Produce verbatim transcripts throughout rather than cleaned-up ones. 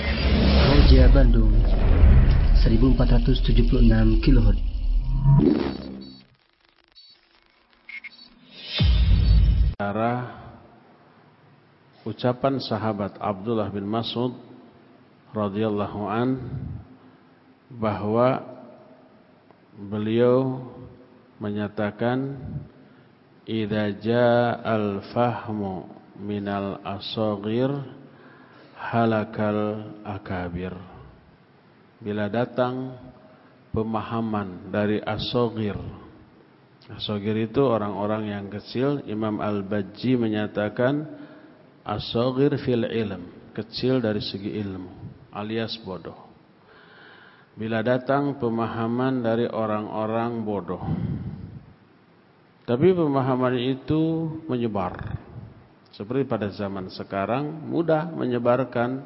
Roja Bandung seribu empat ratus tujuh puluh enam kilohertz. Cara ucapan sahabat Abdullah bin Mas'ud radhiyallahu an bahwa beliau menyatakan idza ja'al fahmu minal asagir halakal akabir. Bila datang pemahaman dari asagir. Asagir itu orang-orang yang kecil. Imam Al-Bajji menyatakan asagir fil ilm, kecil dari segi ilmu alias bodoh. Bila datang pemahaman dari orang-orang bodoh, tapi pemahaman itu menyebar. Seperti pada zaman sekarang mudah menyebarkan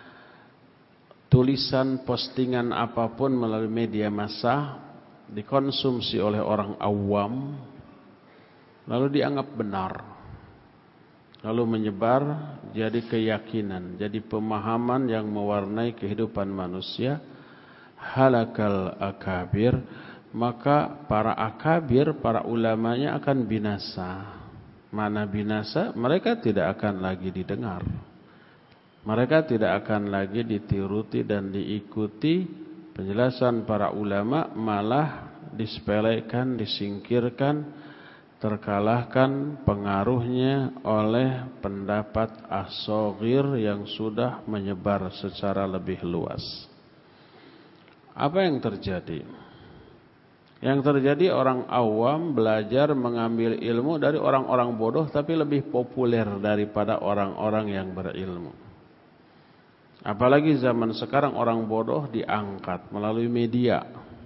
tulisan, postingan apapun melalui media massa, dikonsumsi oleh orang awam, lalu dianggap benar, lalu menyebar jadi keyakinan, jadi pemahaman yang mewarnai kehidupan manusia. Halakal akabir, maka para akabir, para ulamanya akan binasa. Mana binasa? Mereka tidak akan lagi didengar, mereka tidak akan lagi ditiruti dan diikuti. Penjelasan para ulama malah disepelekan, disingkirkan, terkalahkan pengaruhnya oleh pendapat as-saghir yang sudah menyebar secara lebih luas. Apa yang terjadi? Yang terjadi orang awam belajar mengambil ilmu dari orang-orang bodoh, tapi lebih populer daripada orang-orang yang berilmu. Apalagi zaman sekarang orang bodoh diangkat melalui media.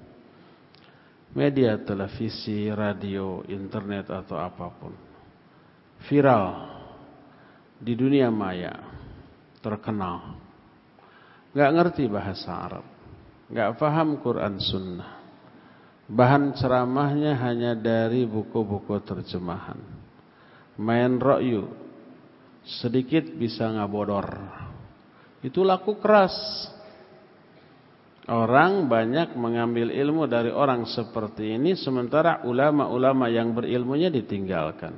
Media televisi, radio, internet atau apapun. Viral di dunia maya, terkenal. Gak ngerti bahasa Arab, gak paham Quran Sunnah. Bahan ceramahnya hanya dari buku-buku terjemahan. Main ra'yu, sedikit bisa ngabodor. Itu laku keras. Orang banyak mengambil ilmu dari orang seperti ini, sementara ulama-ulama yang berilmunya ditinggalkan.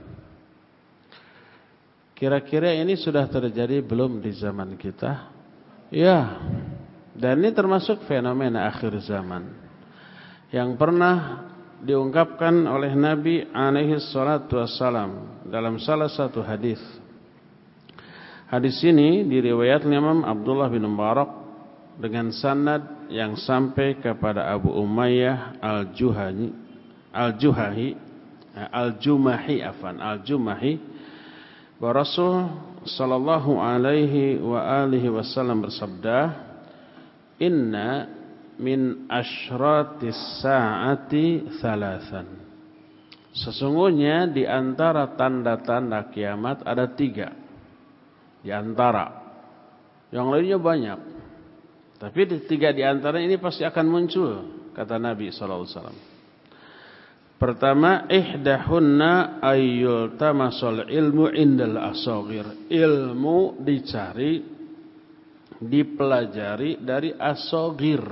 Kira-kira ini sudah terjadi belum di zaman kita? Ya. Dan ini termasuk fenomena akhir zaman yang pernah diungkapkan oleh Nabi alaihi salatu wassalam dalam salah satu hadis. Hadis ini diriwayatkan Imam Abdullah bin Mubarak dengan sanad yang sampai kepada Abu Umayyah Al-Juhani Al-Juhahi Al-Jumahi afan Al-Jumahi bahwa Rasul sallallahu alaihi wa alihi wasallam bersabda, inna min asyratis saati thalathan. Sesungguhnya di antara tanda-tanda kiamat ada tiga. Di antara, yang lainnya banyak, tapi di tiga di antara ini pasti akan muncul, kata Nabi sallallahu alaihi wasallam. Pertama, ihdahunna ayyul tamasul ilmu indal asagir. Ilmu dicari, dipelajari dari asagir,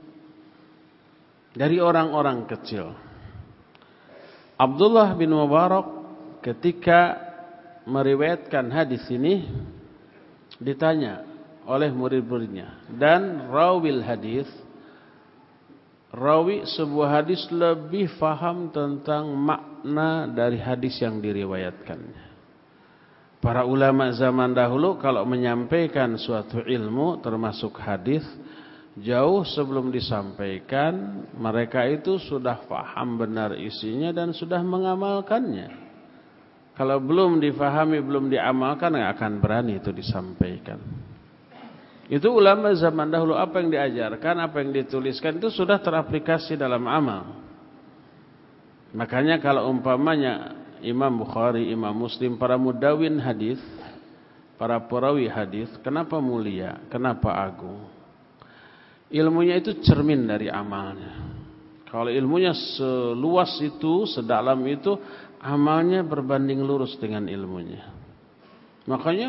dari orang-orang kecil. Abdullah bin Mubarak ketika meriwayatkan hadis ini ditanya oleh murid-muridnya, dan rawil hadis, rawi sebuah hadis lebih faham tentang makna dari hadis yang diriwayatkannya. Para ulama zaman dahulu kalau menyampaikan suatu ilmu termasuk hadis, jauh sebelum disampaikan, mereka itu sudah paham benar isinya dan sudah mengamalkannya. Kalau belum difahami, belum diamalkan, nggak akan berani itu disampaikan. Itu ulama zaman dahulu, apa yang diajarkan, apa yang dituliskan itu sudah teraplikasi dalam amal. Makanya kalau umpamanya Imam Bukhari, Imam Muslim, para mudawin hadis, para perawi hadis, kenapa mulia, kenapa agung? Ilmunya itu cermin dari amalnya. Kalau ilmunya seluas itu, sedalam itu, amalnya berbanding lurus dengan ilmunya. Makanya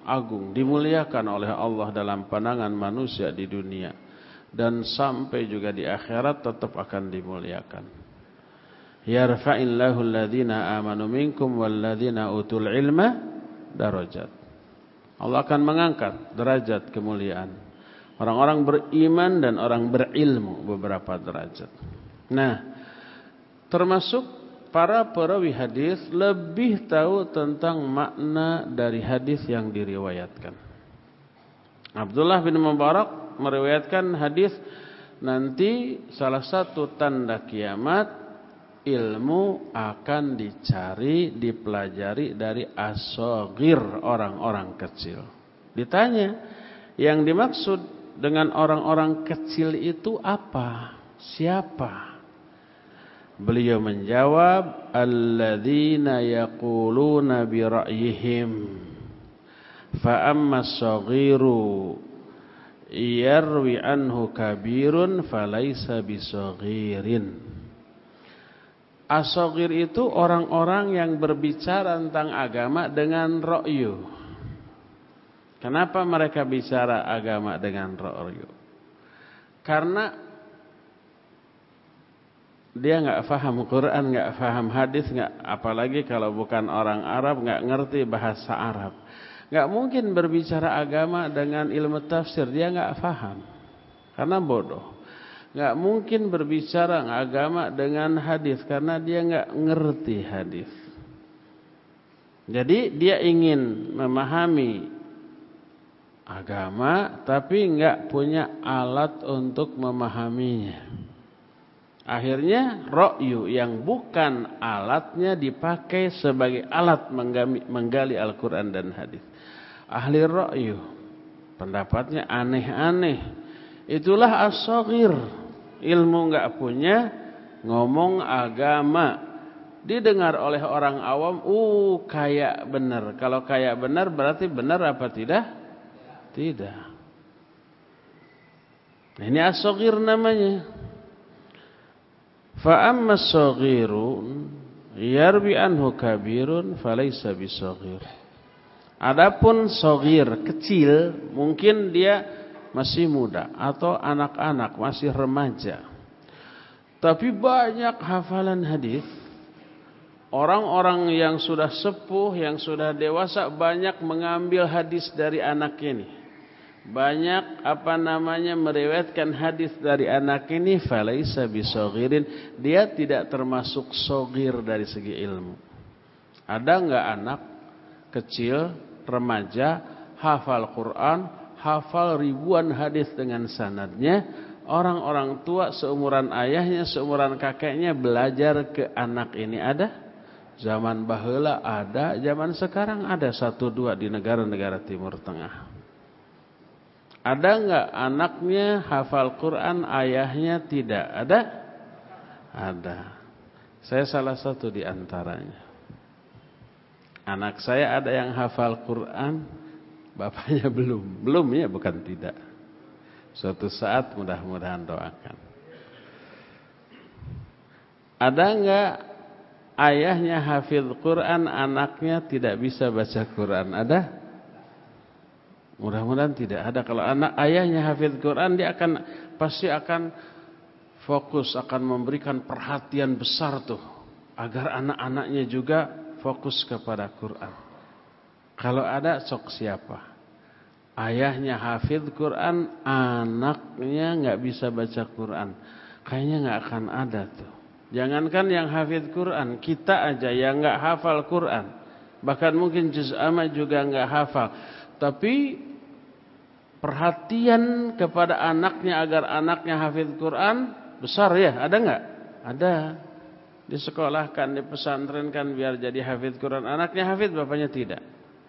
agung, dimuliakan oleh Allah dalam pandangan manusia di dunia, dan sampai juga di akhirat tetap akan dimuliakan. Yarfa'illahu alladhina amanu minkum walladhina utul ilma darajat. Allah akan mengangkat derajat kemuliaan orang-orang beriman dan orang berilmu beberapa derajat. Nah, termasuk para perawi hadis lebih tahu tentang makna dari hadis yang diriwayatkan. Abdullah bin Mubarak meriwayatkan hadis, nanti salah satu tanda kiamat, ilmu akan dicari, dipelajari dari as-saghir, orang-orang kecil. Ditanya, yang dimaksud dengan orang-orang kecil itu apa? Siapa? Beliau menjawab, alladzina yaquluna bi ra'yihim fa amma as-saghiru yarwi anhu kabirun falaysa bisaghirin. As-saghir itu orang-orang yang berbicara tentang agama dengan ra'yu. Kenapa mereka bicara agama dengan ra'yu? Karena dia nggak faham Quran, nggak faham hadis, nggak, apalagi kalau bukan orang Arab, nggak ngerti bahasa Arab, nggak mungkin berbicara agama dengan ilmu tafsir. Dia nggak faham karena bodoh. Nggak mungkin berbicara agama dengan hadis karena dia nggak ngerti hadis. Jadi dia ingin memahami agama tapi nggak punya alat untuk memahaminya. Akhirnya ra'yu yang bukan alatnya dipakai sebagai alat menggali, menggali Al-Quran dan hadis. Ahli ra'yu, pendapatnya aneh-aneh. Itulah as-saghir. Ilmu enggak punya, ngomong agama. Didengar oleh orang awam, uh kayak benar. Kalau kayak benar berarti benar apa tidak? Tidak. Nah, ini as-saghir namanya. Fa amma as-saghirun yarbi anhu kabirun falaysa bisaghir. Adapun saghir, kecil, mungkin dia masih muda atau anak-anak, masih remaja, tapi banyak hafalan hadis. Orang-orang yang sudah sepuh, yang sudah dewasa banyak mengambil hadis dari anak ini. Banyak apa namanya meriwayatkan hadis dari anak ini, falaisa bisaghirin, dia tidak termasuk saghir dari segi ilmu. Ada enggak anak kecil, remaja, hafal Quran, hafal ribuan hadis dengan sanadnya, orang-orang tua seumuran ayahnya, seumuran kakeknya belajar ke anak ini? Ada? Zaman baheula ada, zaman sekarang ada satu dua di negara-negara Timur Tengah. Ada enggak anaknya hafal Quran, ayahnya tidak? Ada? Ada. Saya salah satu di antaranya. Anak saya ada yang hafal Quran, bapaknya belum. Belum ya, bukan tidak. Suatu saat mudah-mudahan doakan. Ada enggak ayahnya hafid Quran, anaknya tidak bisa baca Quran? Ada? Mudah-mudahan tidak ada. Kalau anak ayahnya hafidz Quran, dia akan pasti akan fokus, akan memberikan perhatian besar tuh agar anak-anaknya juga fokus kepada Quran. Kalau ada, sok siapa? Ayahnya hafidz Quran, anaknya nggak bisa baca Quran, kayaknya nggak akan ada tuh. Jangankan yang hafidz Quran, kita aja yang nggak hafal Quran, bahkan mungkin juz amma juga nggak hafal. Tapi perhatian kepada anaknya agar anaknya hafidz Quran besar ya, ada enggak? Ada. Disekolahkan, dipesantrenkan biar jadi hafidz Quran. Anaknya hafidz, bapaknya tidak.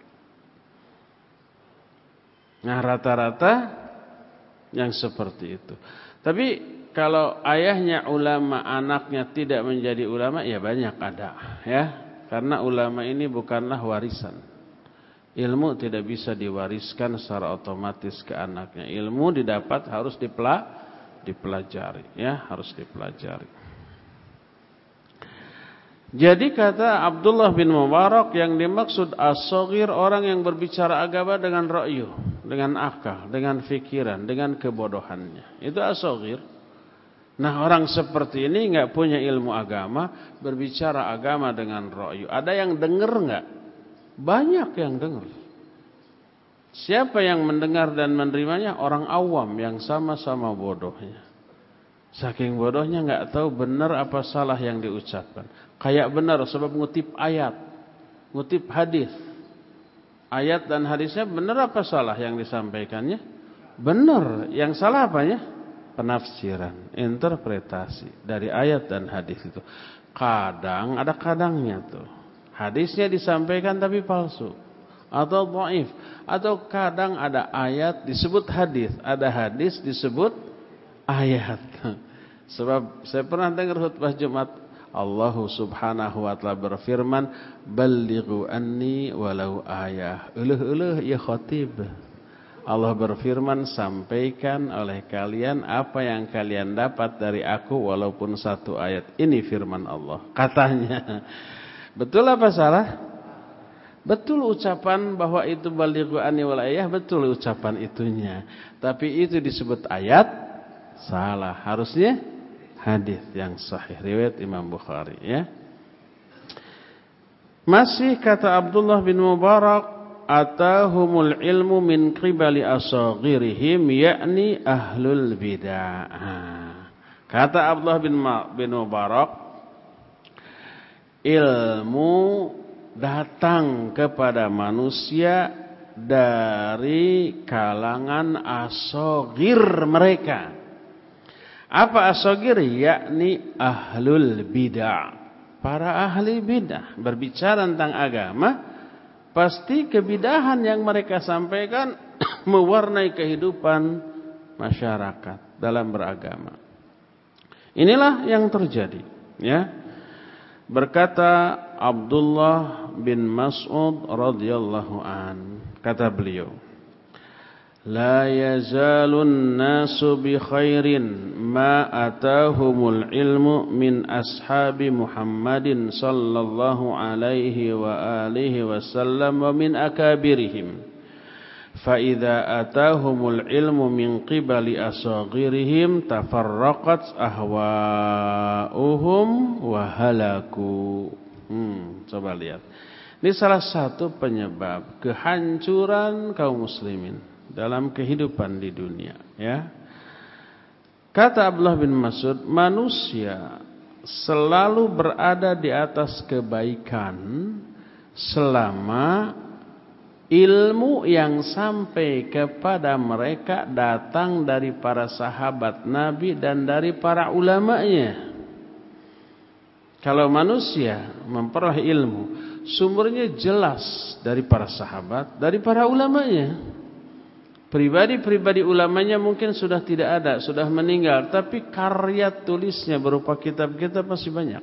Nah, rata-rata yang seperti itu. Tapi kalau ayahnya ulama, anaknya tidak menjadi ulama, ya banyak ada, ya. Karena ulama ini bukanlah warisan. Ilmu tidak bisa diwariskan secara otomatis ke anaknya. Ilmu didapat harus dipelajari, ya, harus dipelajari. Jadi kata Abdullah bin Mubarak, yang dimaksud as-saghir orang yang berbicara agama dengan ra'yu, dengan akal, dengan fikiran, dengan kebodohannya. Itu as-saghir. Nah, orang seperti ini enggak punya ilmu agama, berbicara agama dengan ra'yu. Ada yang dengar enggak? Banyak yang dengar. Siapa yang mendengar dan menerimanya? Orang awam yang sama-sama bodohnya. Saking bodohnya enggak tahu benar apa salah yang diucapkan. Kayak benar sebab ngutip ayat, ngutip hadis. Ayat dan hadisnya benar apa salah yang disampaikannya? Benar. Yang salah apanya? Penafsiran, interpretasi dari ayat dan hadis itu. Kadang ada kadangnya tuh. Hadisnya disampaikan tapi palsu atau dhaif, atau kadang ada ayat disebut hadis, ada hadis disebut ayat. Sebab saya pernah dengar khutbah Jumat, Allah subhanahu wa ta'ala berfirman, "Ballighu anni walau ayah." Uluh-uluh ya khatib. Allah berfirman, sampaikan oleh kalian apa yang kalian dapat dari aku walaupun satu ayat. Ini firman Allah. Katanya. Betul apa salah? Betul ucapan bahwa itu balighu anni walau ayah, betul ucapan itunya. Tapi itu disebut ayat, salah. Harusnya hadis yang sahih riwayat Imam Bukhari, ya. Masih kata Abdullah bin Mubarak, atahumul ilmu min qibali asaghirihim, yakni ahlul bidah. Kata Abdullah bin bin Mubarak, ilmu datang kepada manusia dari kalangan asaghir mereka. Apa as-saghir? Yakni ahlul bidah. Para ahli bidah berbicara tentang agama, pasti kebidahan yang mereka sampaikan mewarnai kehidupan masyarakat dalam beragama. Inilah yang terjadi, ya. Berkata Abdullah bin Mas'ud radhiyallahu an, kata beliau, la yazalun nasu bi khairin ma atahumul ilmu min ashabi Muhammadin sallallahu alaihi wa alihi wasallam wa min akabirihim. Fa idza atahumul ilmu min qibali asaghirihim tafarraqat ahwa'uhum wa halaku. Hmm, coba lihat. Ini salah satu penyebab kehancuran kaum muslimin dalam kehidupan di dunia, ya. Kata Abdullah bin Mas'ud, manusia selalu berada di atas kebaikan selama ilmu yang sampai kepada mereka datang dari para sahabat Nabi dan dari para ulamanya. Kalau manusia memperoleh ilmu, sumbernya jelas dari para sahabat, dari para ulamanya. Pribadi-pribadi ulamanya mungkin sudah tidak ada, sudah meninggal, tapi karya tulisnya berupa kitab-kitab masih banyak.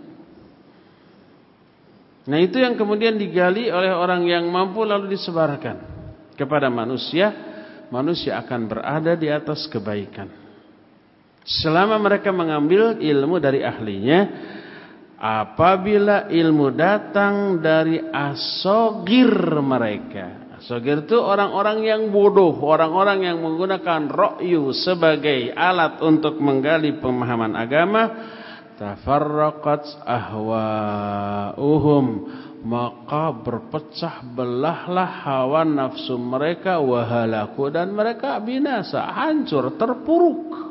Nah, itu yang kemudian digali oleh orang yang mampu lalu disebarkan kepada manusia. Manusia akan berada di atas kebaikan selama mereka mengambil ilmu dari ahlinya. Apabila ilmu datang dari asogir mereka, asogir itu orang-orang yang bodoh, orang-orang yang menggunakan ra'yu sebagai alat untuk menggali pemahaman agama, tafarraqat ahwa'uhum, maka berpecah belahlah hawa nafsu mereka, wahalaku, dan mereka binasa, hancur, terpuruk.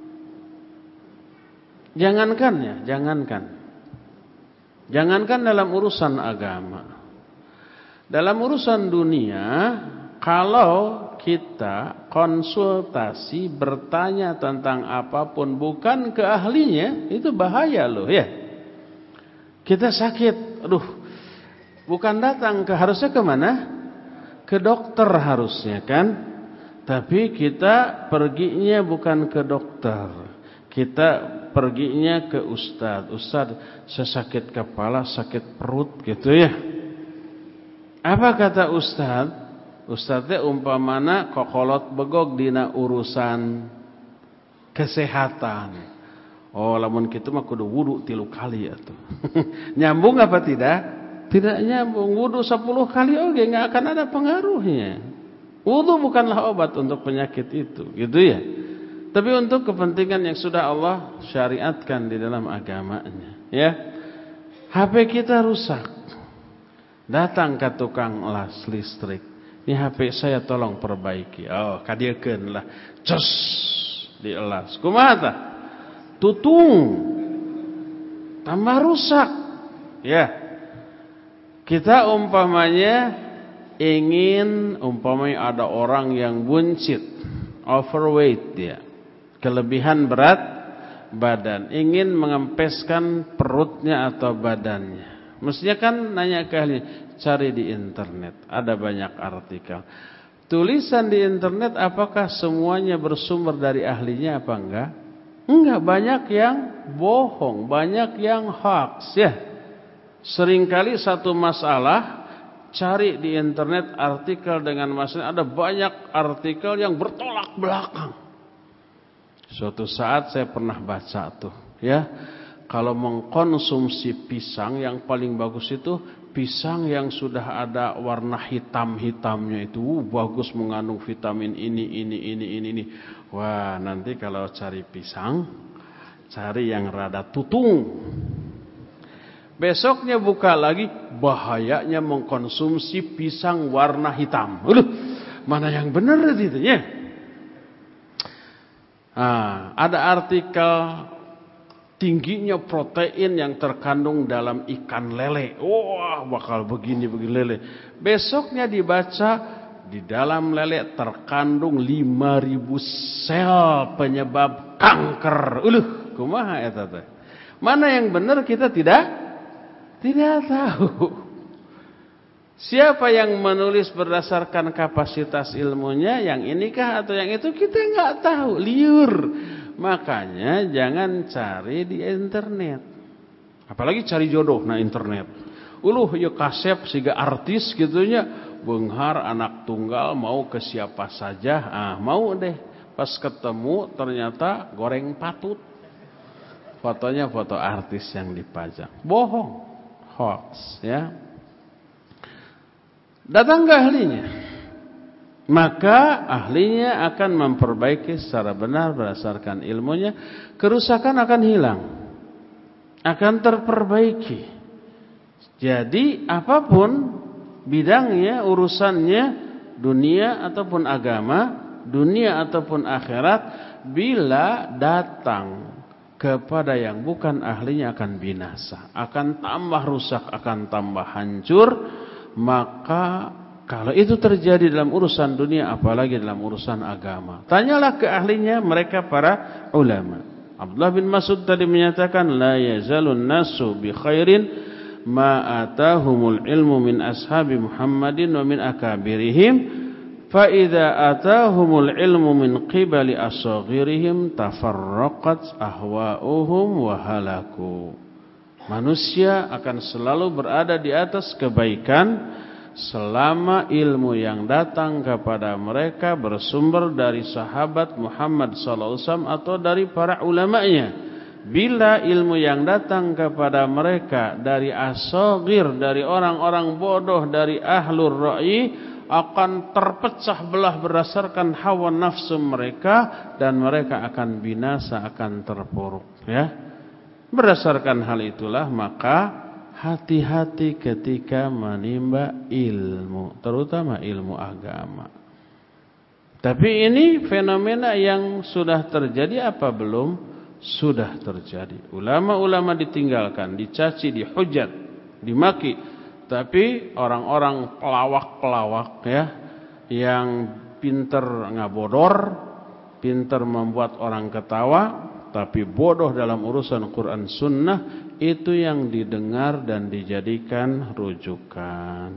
Jangankan ya, jangankan Jangankan dalam urusan agama, dalam urusan dunia, kalau kita konsultasi bertanya tentang apapun bukan ke ahlinya, itu bahaya loh ya. Kita sakit, aduh, bukan datang ke, harusnya kemana? Ke dokter harusnya kan. Tapi kita perginya bukan ke dokter, kita perginya ke ustaz. Ustaz, saya sakit kepala, sakit perut gitu ya. Apa kata ustaz? Ustaznya umpamana kokolot begog dina urusan kesehatan, Oh, lamun kitu mah kudu wudu tilu kali atuh. Nyambung apa tidak? Tidak nyambung. Wudu sepuluh kali oge enggak akan ada pengaruhnya. Wudu bukanlah obat untuk penyakit itu, gitu ya. Tapi untuk kepentingan yang sudah Allah syariatkan di dalam agamanya, ya. H P kita rusak. Datang ke tukang las listrik. Ini H P saya tolong perbaiki. Oh, kadiekeun lah. Cus dielas. Kumaha tah? Tutung. Tambah rusak. Ya. Kita umpamanya ingin umpamanya ada orang yang buncit, overweight dia. Kelebihan berat badan, ingin mengempeskan perutnya atau badannya. Mestinya kan nanya ke ahli, cari di internet, ada banyak artikel. Tulisan di internet apakah semuanya bersumber dari ahlinya apa enggak? Enggak, banyak yang bohong, banyak yang hoax ya. Seringkali satu masalah cari di internet artikel dengan masalah, ada banyak artikel yang bertolak belakang. Suatu saat saya pernah baca tuh ya. Kalau mengkonsumsi pisang yang paling bagus itu pisang yang sudah ada warna hitam-hitamnya itu uh, bagus mengandung vitamin ini ini ini ini ini. Wah, nanti kalau cari pisang cari yang rada tutung. Besoknya buka lagi, bahayanya mengkonsumsi pisang warna hitam. Aduh, mana yang benar itu ya? Nah, ada artikel tingginya protein yang terkandung dalam ikan lele. Wah, bakal begini-begini lele. Besoknya dibaca, di dalam lele terkandung lima ribu sel penyebab kanker. Uluh, kumaha eta teh? Mana yang benar kita tidak tidak tahu. Siapa yang menulis berdasarkan kapasitas ilmunya, yang inikah atau yang itu kita nggak tahu, liur. Makanya jangan cari di internet. Apalagi cari jodoh na internet. Uluh ya kasep siga artis gitunya, beunghar anak tunggal mau ke siapa saja. Ah, mau deh. Pas ketemu ternyata goreng patut. Fotonya foto artis yang dipajang. Bohong, hoax ya. Datang ke ahlinya, maka ahlinya akan memperbaiki secara benar berdasarkan ilmunya. Kerusakan akan hilang, akan terperbaiki. Jadi apapun bidangnya, urusannya, dunia ataupun agama, dunia ataupun akhirat, bila datang kepada yang bukan ahlinya akan binasa, akan tambah rusak, akan tambah hancur. Maka kalau itu terjadi dalam urusan dunia, apalagi dalam urusan agama, tanyalah ke ahlinya, mereka para ulama. Abdullah bin Mas'ud tadi menyatakan, la yazalun nasu bi khairin ma atahumul ilmu min ashabi Muhammadin wa min akabirihim, fa idza atahumul ilmu min qibali asghirihim tafarraqat ahwa'uhum wa halaku. Manusia akan selalu berada di atas kebaikan selama ilmu yang datang kepada mereka bersumber dari sahabat Muhammad sallallahu alaihi wasallam atau dari para ulamanya. Bila ilmu yang datang kepada mereka dari asghir, dari orang-orang bodoh, dari ahlur ra'yi, akan terpecah belah berdasarkan hawa nafsu mereka, dan mereka akan binasa, akan terpuruk ya. Berdasarkan hal itulah maka hati-hati ketika menimba ilmu, terutama ilmu agama. Tapi ini fenomena yang sudah terjadi apa belum? Sudah terjadi. Ulama-ulama ditinggalkan, dicaci, dihujat, dimaki. Tapi orang-orang pelawak-pelawak ya, yang pinter ngabodor, pinter membuat orang ketawa, tapi bodoh dalam urusan Quran Sunnah, itu yang didengar dan dijadikan rujukan.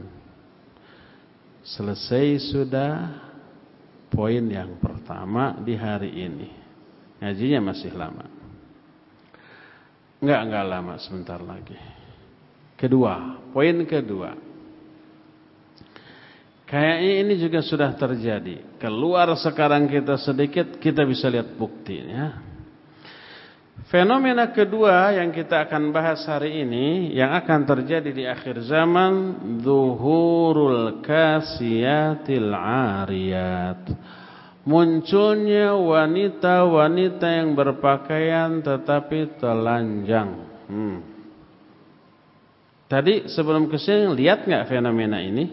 Selesai sudah poin yang pertama di hari ini. Ngajinya masih lama. Enggak, enggak lama, sebentar lagi. Kedua, poin kedua. Kayaknya ini juga sudah terjadi. Keluar sekarang kita sedikit, kita bisa lihat buktinya. Fenomena kedua yang kita akan bahas hari ini, yang akan terjadi di akhir zaman, zuhurul kasiyatil ariyat. Munculnya wanita-wanita yang berpakaian tetapi telanjang. Hmm. Tadi sebelum kesini lihat nggak fenomena ini?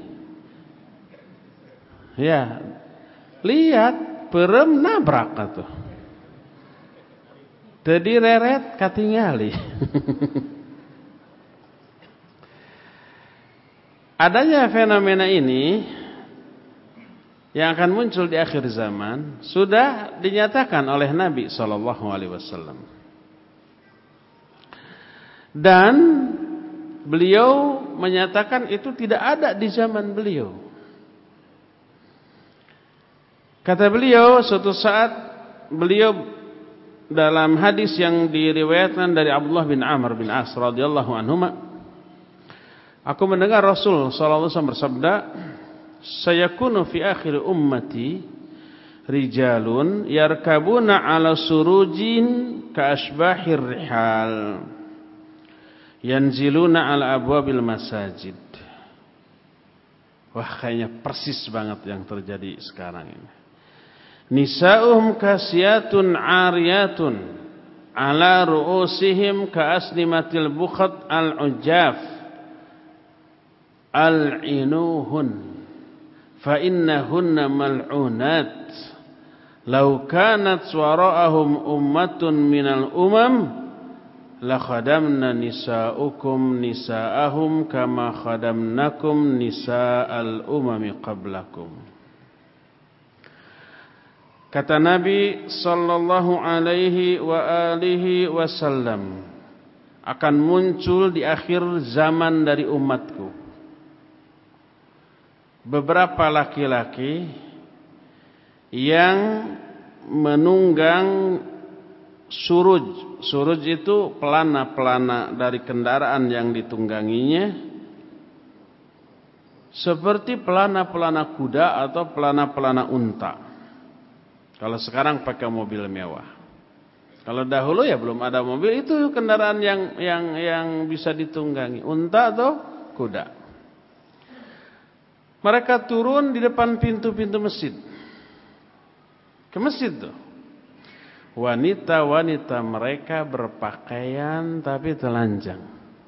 Ya, lihat, perem nabrak atuh. Tadi reret katingali. Adanya fenomena ini yang akan muncul di akhir zaman sudah dinyatakan oleh Nabi shallallahu alaihi wasallam. Dan beliau menyatakan itu tidak ada di zaman beliau. Kata beliau, suatu saat beliau dalam hadis yang diriwayatkan dari Abdullah bin Amr bin As radhiyallahu anhuma, aku mendengar Rasul sallallahu alaihi wasallam bersabda, sayakunu fi akhir ummati rijalun yarkabuna ala surujin ka asbahir rihal yanziluna ala abwabil masajid. Wah, kayaknya persis banget yang terjadi sekarang ini. Nisa'uhum kasiyatun ariyatun ala ru'usihim ka'asnimatil bukhat al-ujaf al-inuhun fa innahunna mal'unat law kanat wara'ahum ummatun minal umam la khadamna nisa'ukum nisa'ahum kama khadamnakum nisa'al umami qablakum. Kata Nabi sallallahu alaihi wa alihi wasallam, akan muncul di akhir zaman dari umatku beberapa laki-laki yang menunggang suruj. Suruj itu pelana-pelana dari kendaraan yang ditungganginya, seperti pelana-pelana kuda atau pelana-pelana unta. Kalau sekarang pakai mobil mewah. Kalau dahulu ya belum ada mobil, itu kendaraan yang yang yang bisa ditunggangi, unta atau kuda. Mereka turun di depan pintu-pintu masjid. Ke masjid tuh. Wanita-wanita mereka berpakaian tapi telanjang.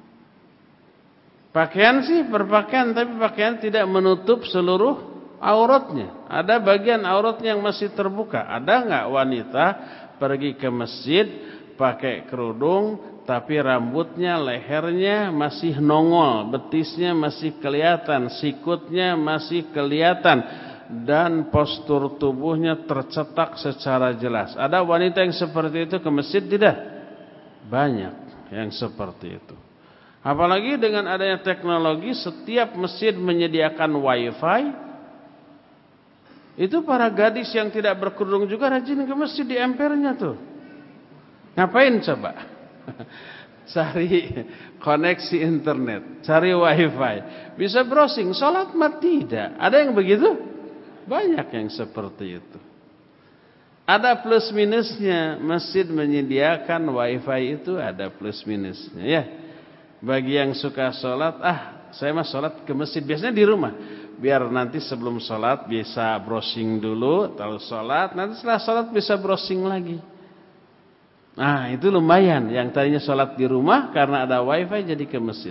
Pakaian sih berpakaian, tapi pakaian tidak menutup seluruh auratnya. Ada bagian auratnya yang masih terbuka. Ada enggak wanita pergi ke masjid pakai kerudung tapi rambutnya, lehernya masih nongol, betisnya masih kelihatan, sikutnya masih kelihatan, dan postur tubuhnya tercetak secara jelas? Ada wanita yang seperti itu ke masjid? Tidak. Banyak yang seperti itu. Apalagi dengan adanya teknologi, setiap masjid menyediakan wifi. Itu para gadis yang tidak berkerudung juga rajin ke masjid di empernya tuh. Ngapain coba? Cari koneksi internet, cari wifi, bisa browsing. Salat mah tidak. Ada yang begitu? Banyak yang seperti itu. Ada plus minusnya. Masjid menyediakan wifi itu ada plus minusnya ya. Bagi yang suka salat, ah saya mah salat ke masjid, biasanya di rumah. Biar nanti sebelum sholat bisa browsing dulu, lalu sholat, nanti setelah sholat bisa browsing lagi. Nah itu lumayan. Yang tadinya sholat di rumah karena ada wifi jadi ke masjid.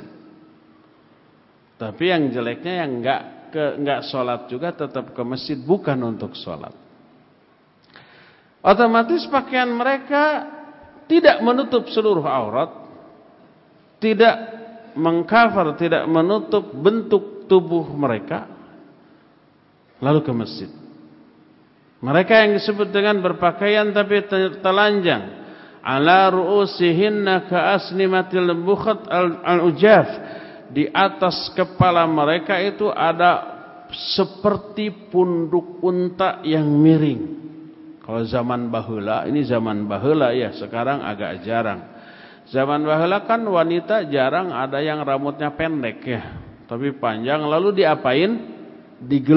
Tapi yang jeleknya yang enggak ke enggak sholat juga tetap ke masjid, bukan untuk sholat. Otomatis pakaian mereka tidak menutup seluruh aurat, tidak mengcover, tidak menutup bentuk tubuh mereka. Lalu ke masjid. Mereka yang disebut dengan berpakaian tapi telanjang. Ala ru'usihinna ka'asnimatil bukhat al-ujaf. Di atas kepala mereka itu ada seperti punduk unta yang miring. Kalau zaman baheula, ini zaman baheula ya, sekarang agak jarang. Zaman baheula kan wanita jarang ada yang rambutnya pendek ya, tapi panjang, lalu diapain?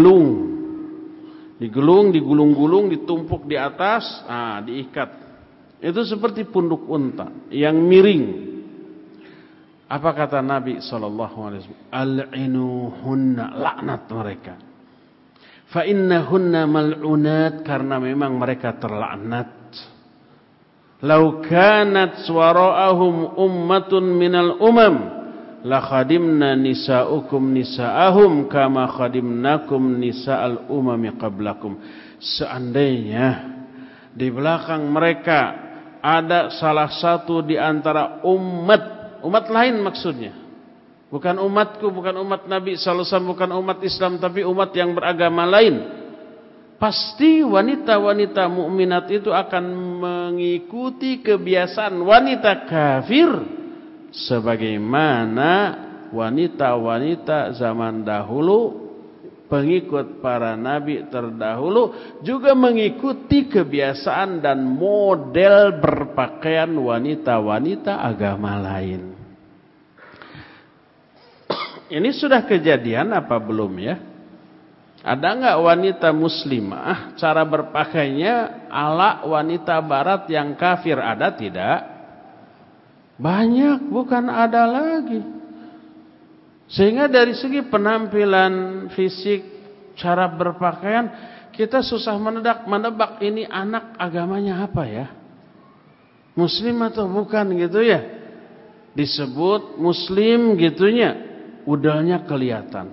Digelung, digelung, digulung-gulung, ditumpuk di atas, ah, diikat Itu seperti punduk unta yang miring. Apa kata Nabi sallallahu alaihi wasallam? Al'inuhunna, laknat mereka. Fa innahunna mal'unat, karena memang mereka terlaknat. Lau kanat wara'ahum ummatun minal umam la khadimna nisa'ukum nisa'ahum kama khadimnakum nisa'al umami qablakum. Seandainya di belakang mereka ada salah satu di antara umat, umat lain maksudnya, bukan umatku, bukan umat Nabi sallallahu alaihi wasallam, bukan umat Islam, tapi umat yang beragama lain, pasti wanita-wanita mukminat itu akan mengikuti kebiasaan wanita kafir, sebagaimana wanita-wanita zaman dahulu, pengikut para nabi terdahulu juga mengikuti kebiasaan dan model berpakaian wanita-wanita agama lain. Ini sudah kejadian apa belum ya? Ada enggak wanita muslimah cara berpakaiannya ala wanita barat yang kafir? Ada tidak? Banyak, bukan ada lagi. Sehingga dari segi penampilan fisik, cara berpakaian, kita susah menebak, menebak ini anak agamanya apa ya? Muslim atau bukan gitu ya? Disebut muslim gitunya, udahnya kelihatan.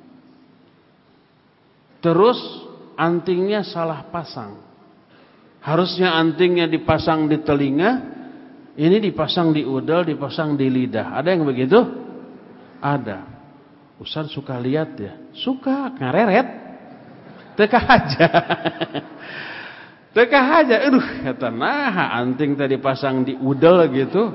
Terus antingnya salah pasang. Harusnya antingnya dipasang di telinga, ini dipasang di udel, dipasang di lidah. Ada yang begitu? Ada. Ustaz suka lihat ya? Suka, ngareret. Teka aja. Teka aja. Aduh, kata nah anting tadi pasang di udel gitu.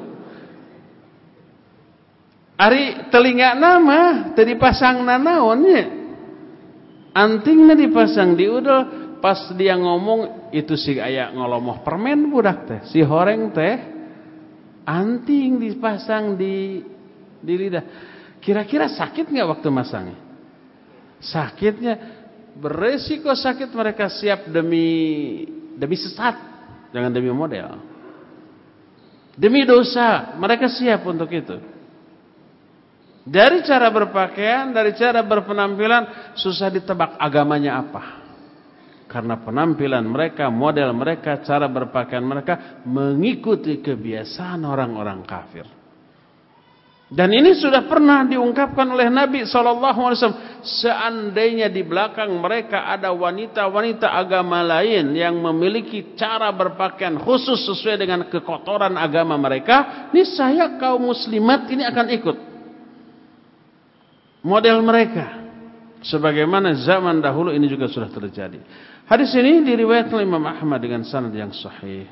Ari telinga nama tadi pasang nanaonnya. Antingnya dipasang di udel, pas dia ngomong itu si aya ngolomoh permen budak teh. Si horeng teh anting dipasang di di lidah. Kira-kira sakit nggak waktu masangnya? Sakitnya beresiko sakit, mereka siap demi demi sesat, jangan demi model. Demi dosa, mereka siap untuk itu. Dari cara berpakaian, dari cara berpenampilan susah ditebak agamanya apa. Karena penampilan mereka, model mereka, cara berpakaian mereka mengikuti kebiasaan orang-orang kafir. Dan ini sudah pernah diungkapkan oleh Nabi shallallahu alaihi wasallam. Seandainya di belakang mereka ada wanita-wanita agama lain yang memiliki cara berpakaian khusus sesuai dengan kekotoran agama mereka, niscaya kaum muslimat ini akan ikut model mereka. Sebagaimana zaman dahulu ini juga sudah terjadi. Hadis ini diriwayatkan oleh Imam Ahmad dengan sanad yang sahih.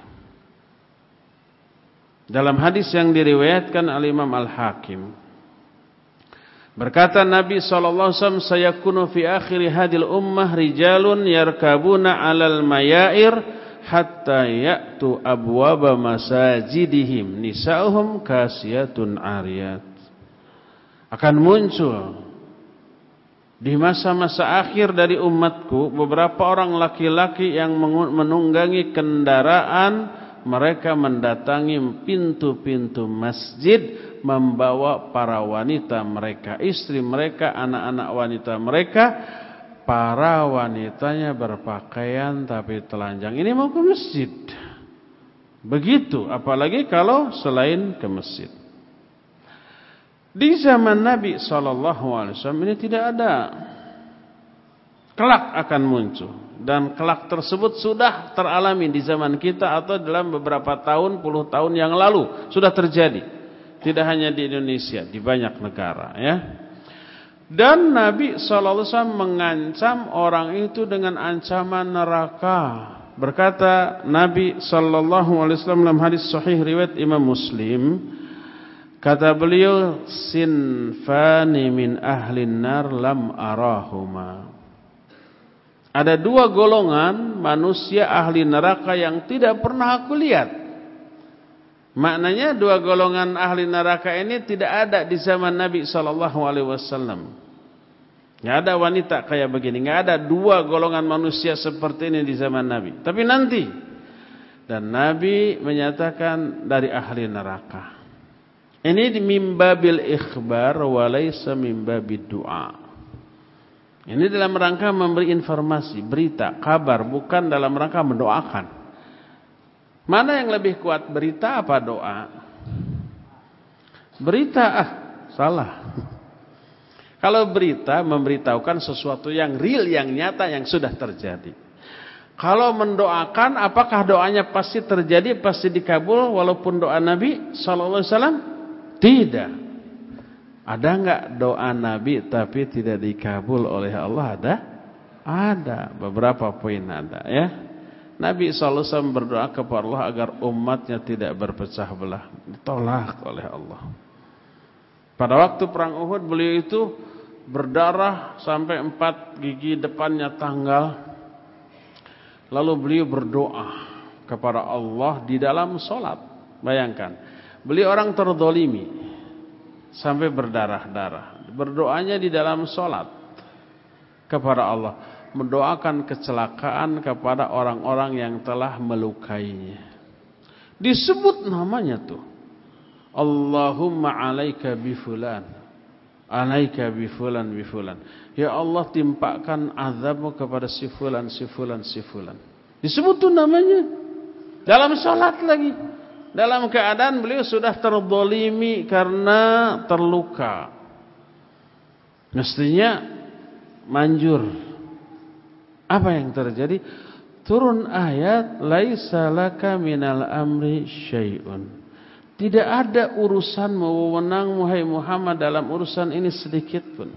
Dalam hadis yang diriwayatkan oleh Imam Al-Hakim, berkata Nabi sallallahu alaihi wasallam, sayakunu fi akhir hadil ummah rijalun yarkabuna 'alal mayair hatta ya'tu abwaba masajidihim nisa'uhum kasiyatun 'ariyat. Akan muncul di masa-masa akhir dari umatku beberapa orang laki-laki yang menunggangi kendaraan, mereka mendatangi pintu-pintu masjid membawa para wanita mereka, istri mereka, anak-anak wanita mereka. Para wanitanya berpakaian tapi telanjang. Ini mau ke masjid. Begitu, apalagi kalau selain ke masjid. Di zaman Nabi shallallahu alaihi wasallam ini tidak ada. Kelak akan muncul. Dan kelak tersebut sudah teralami di zaman kita atau dalam beberapa tahun, puluh tahun yang lalu sudah terjadi. Tidak hanya di Indonesia, di banyak negara ya. Dan Nabi shallallahu alaihi wasallam mengancam orang itu dengan ancaman neraka. Berkata Nabi shallallahu alaihi wasallam dalam hadis sahih riwayat Imam Muslim, kata beliau, sinfani min ahlin nar lam arahuma. Ada dua golongan manusia ahli neraka yang tidak pernah aku lihat. Maknanya dua golongan ahli neraka ini tidak ada di zaman Nabi shallallahu alaihi wasallam. Nggak ada wanita kayak begini. Nggak ada dua golongan manusia seperti ini di zaman Nabi. Tapi nanti Dan Nabi menyatakan dari ahli neraka. Ini di mimbabil ikhbar walaysa mimbabid du'a. Ini dalam rangka memberi informasi, berita, kabar, bukan dalam rangka mendoakan. Mana yang lebih kuat, berita apa doa? Berita, ah, salah. Kalau berita memberitahukan sesuatu yang real, yang nyata, yang sudah terjadi. Kalau mendoakan, apakah doanya pasti terjadi, pasti dikabul walaupun doa Nabi sallallahu alaihi wasallam? Tidak. Ada enggak doa Nabi tapi tidak dikabul oleh Allah? Ada? Ada. Beberapa poin ada ya. Nabi sallallahu alaihi wasallam berdoa kepada Allah agar umatnya tidak berpecah belah. Ditolak oleh Allah. Pada waktu perang Uhud beliau itu berdarah sampai empat gigi depannya tanggal. Lalu beliau berdoa kepada Allah di dalam solat. Bayangkan, beliau orang terdolimi sampai berdarah-darah. Berdoanya di dalam solat kepada Allah, mendoakan kecelakaan kepada orang-orang yang telah melukainya. Disebut namanya tuh, Allahumma alaika bifulan, alaika bifulan bifulan. Ya Allah, timpakan azabmu kepada si fulan, si fulan, si fulan. Disebut tuh namanya dalam salat lagi. Dalam keadaan beliau sudah terdolimi karena terluka. Mestinya manjur. Apa yang terjadi? Turun ayat laisa laka minal amri syai'un. Tidak ada urusan wewenang wahai Muhammad dalam urusan ini sedikit pun.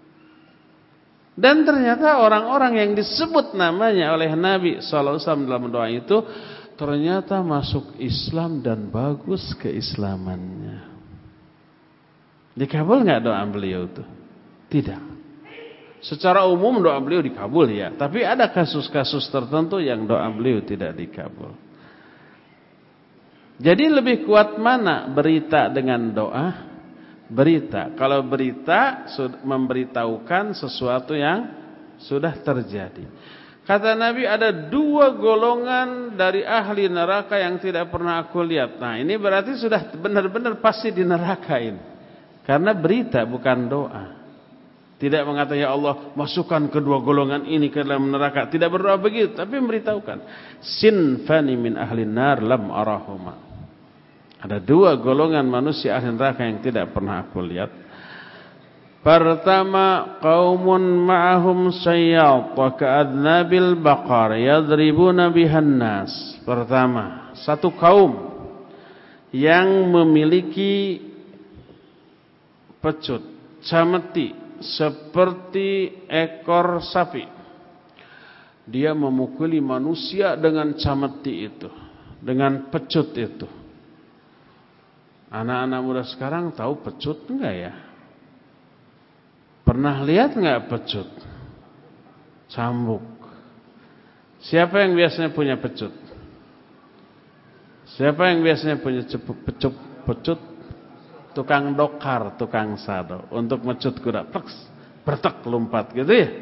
Dan ternyata orang-orang yang disebut namanya oleh Nabi sallallahu alaihi wasallam dalam doa itu ternyata masuk Islam dan bagus keislamannya. Dikabul enggak doa beliau itu? Tidak. Secara umum doa beliau dikabul ya, tapi ada kasus-kasus tertentu yang doa beliau tidak dikabul. Jadi lebih kuat mana berita dengan doa? Berita. Kalau berita memberitahukan sesuatu yang sudah terjadi. Kata Nabi, ada dua golongan dari ahli neraka yang tidak pernah aku lihat. Nah, ini berarti sudah benar-benar pasti di neraka ini. Karena berita bukan doa. Tidak mengatakan ya Allah masukkan kedua golongan ini ke dalam neraka. Tidak berdoa begitu, tapi memberitahukan. Sinfani min ahli nar lam arahuma. Ada dua golongan manusia ahli neraka yang tidak pernah aku lihat. Pertama, qaumun ma'ahum sayyat wa ka'adnabil baqar yadribuna bihan nas. Pertama, satu kaum yang memiliki pecut, cameti seperti ekor sapi. Dia memukuli manusia dengan cameti itu, dengan pecut itu. Anak-anak muda sekarang tahu pecut enggak ya? Pernah lihat enggak pecut? Cambuk. Siapa yang biasanya punya pecut? Siapa yang biasanya punya pecut? Pecut? Tukang dokar, tukang sado untuk mecut kuda. Pleks, bertek, lompat gitu ya.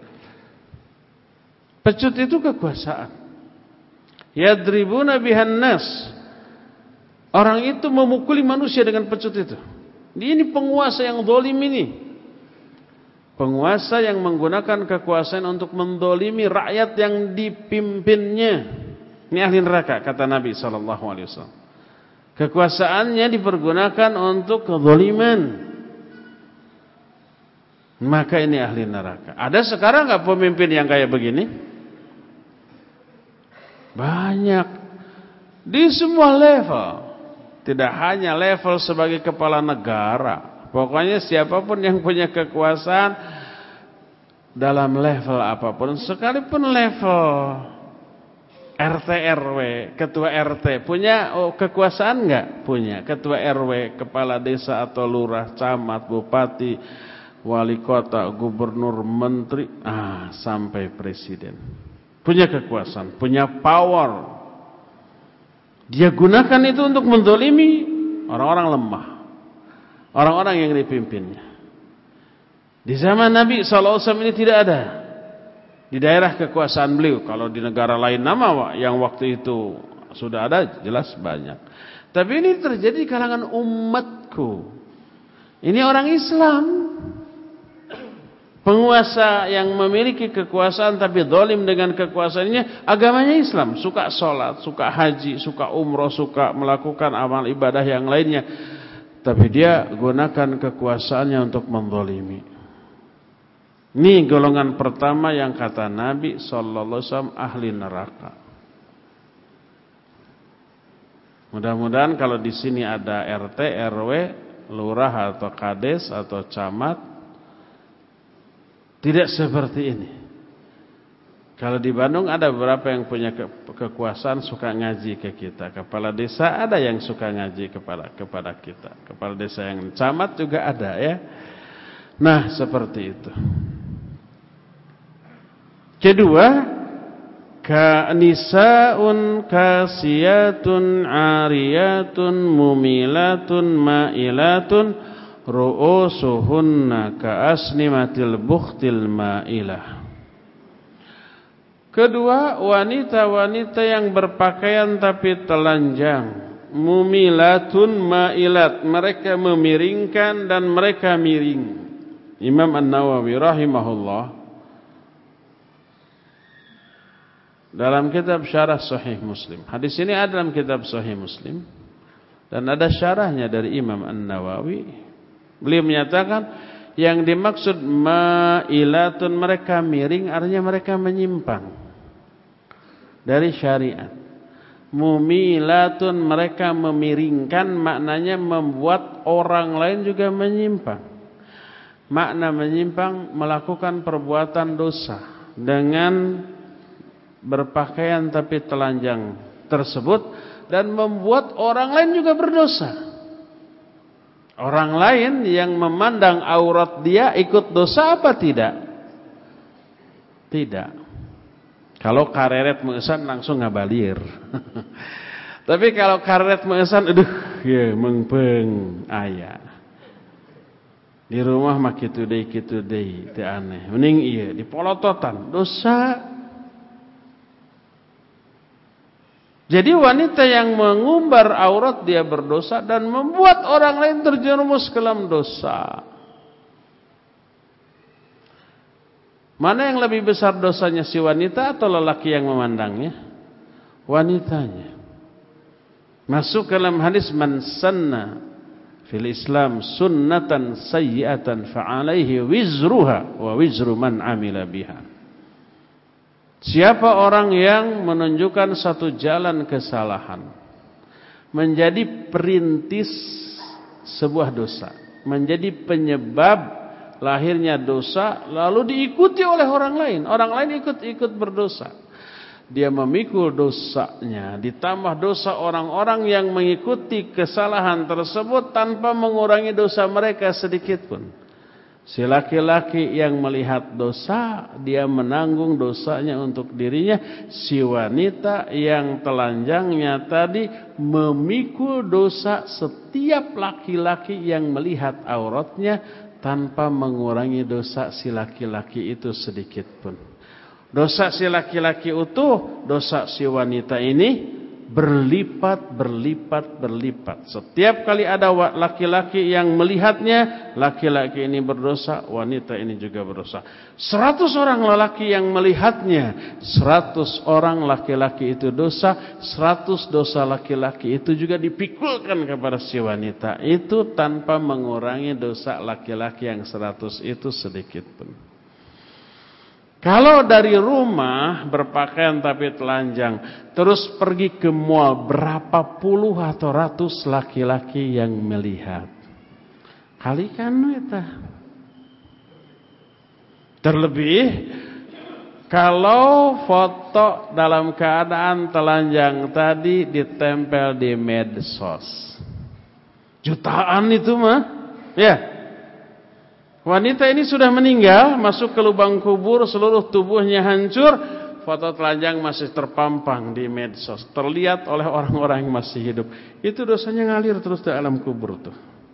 Pecut itu kekuasaan. Yadribuna bihan nas. Orang itu memukuli manusia dengan pecut itu. Ini penguasa yang zalim ini. Penguasa yang menggunakan kekuasaan untuk mendolimi rakyat yang dipimpinnya. Ini ahli neraka, kata Nabi sallallahu alaihi wasallam. Kekuasaannya dipergunakan untuk kezaliman. Maka ini ahli neraka. Ada sekarang enggak pemimpin yang kayak begini? Banyak. Di semua level. Tidak hanya level sebagai kepala negara. Pokoknya siapapun yang punya kekuasaan dalam level apapun, sekalipun level R T R W, ketua R T, punya oh, kekuasaan enggak? Punya. Ketua R W, kepala desa atau lurah, camat, bupati, wali kota, gubernur, menteri, ah sampai presiden. Punya kekuasaan, punya power. Dia gunakan itu untuk mendolimi orang-orang lemah, orang-orang yang dipimpinnya. Di zaman Nabi sallallahu alaihi wasallam ini tidak ada. Di daerah kekuasaan beliau. Kalau di negara lain nama yang waktu itu Sudah ada jelas banyak. Tapi ini terjadi di kalangan umatku. Ini orang Islam. Penguasa yang memiliki kekuasaan tapi zalim dengan kekuasaannya, agamanya Islam, suka sholat, suka haji, suka umroh, suka melakukan amal ibadah yang lainnya, tapi dia gunakan kekuasaannya untuk menzalimi. Ini golongan pertama yang kata Nabi sallallahu alaihi wasallam ahli neraka. Mudah-mudahan kalau di sini ada R T, R W, lurah atau kades atau camat tidak seperti ini. Kalau di Bandung ada beberapa yang punya ke kekuasaan suka ngaji ke kita. Kepala desa ada yang suka ngaji kepada kepada kita. Kepala desa yang camat juga ada ya. Nah, seperti itu. Kedua, ka nisaun kasiyatun ariyatun mumilatun mailatun ru'usuhunna ka'asnimatil bukhtil ma'ilah. Kedua, wanita-wanita yang berpakaian tapi telanjang, mumilatun ma'ilat, mereka memiringkan dan mereka miring. Imam An-Nawawi rahimahullah dalam kitab Syarah Sahih Muslim. Hadis ini ada dalam kitab Sahih Muslim dan ada syarahnya dari Imam An-Nawawi. Beliau menyatakan yang dimaksud ma'ilatun, mereka miring, artinya mereka menyimpang dari syariat. Mumilatun, mereka memiringkan, maknanya membuat orang lain juga menyimpang. Makna menyimpang melakukan perbuatan dosa dengan berpakaian tapi telanjang tersebut dan membuat orang lain juga berdosa. Orang lain yang memandang aurat dia ikut dosa apa tidak? Tidak. Kalau kareret mengesan langsung ngabalir. Tapi kalau kareret mengesan, aduh, ya mengpeng aya. Di rumah mah kitu deui kitu deui, teu aneh. Mending ieu dipolototan, dosa. Jadi wanita yang mengumbar aurat dia berdosa dan membuat orang lain terjerumus ke dalam dosa. Mana yang lebih besar dosanya, si wanita atau lelaki yang memandangnya? Wanitanya. Masuk ke dalam hadis, man sanna fil Islam sunnatan sayyi'atan fa'alaihi wizruha wa wizru man amila biha. Siapa orang yang menunjukkan satu jalan kesalahan, menjadi perintis sebuah dosa, menjadi penyebab lahirnya dosa, lalu diikuti oleh orang lain, orang lain ikut-ikut berdosa, dia memikul dosanya, ditambah dosa orang-orang yang mengikuti kesalahan tersebut tanpa mengurangi dosa mereka sedikit pun. Si laki-laki yang melihat dosa, dia menanggung dosanya untuk dirinya. Si wanita yang telanjangnya tadi memikul dosa setiap laki-laki yang melihat auratnya tanpa mengurangi dosa si laki-laki itu sedikit pun. Dosa si laki-laki utuh, dosa si wanita ini berlipat, berlipat, berlipat. Setiap kali ada laki-laki yang melihatnya, laki-laki ini berdosa, wanita ini juga berdosa. Seratus orang lelaki yang melihatnya, seratus orang laki-laki itu dosa, seratus dosa laki-laki itu juga dipikulkan kepada si wanita itu tanpa mengurangi dosa laki-laki yang seratus itu sedikit pun. Kalau dari rumah berpakaian tapi telanjang, terus pergi ke mall, berapa puluh atau ratus laki-laki yang melihat. Kalikan eta. Terlebih kalau foto dalam keadaan telanjang tadi ditempel di medsos. Jutaan itu mah. Ya. Wanita ini sudah meninggal, masuk ke lubang kubur, seluruh tubuhnya hancur, foto telanjang masih terpampang di medsos, terlihat oleh orang-orang yang masih hidup. Itu dosanya ngalir terus di alam kubur tuh.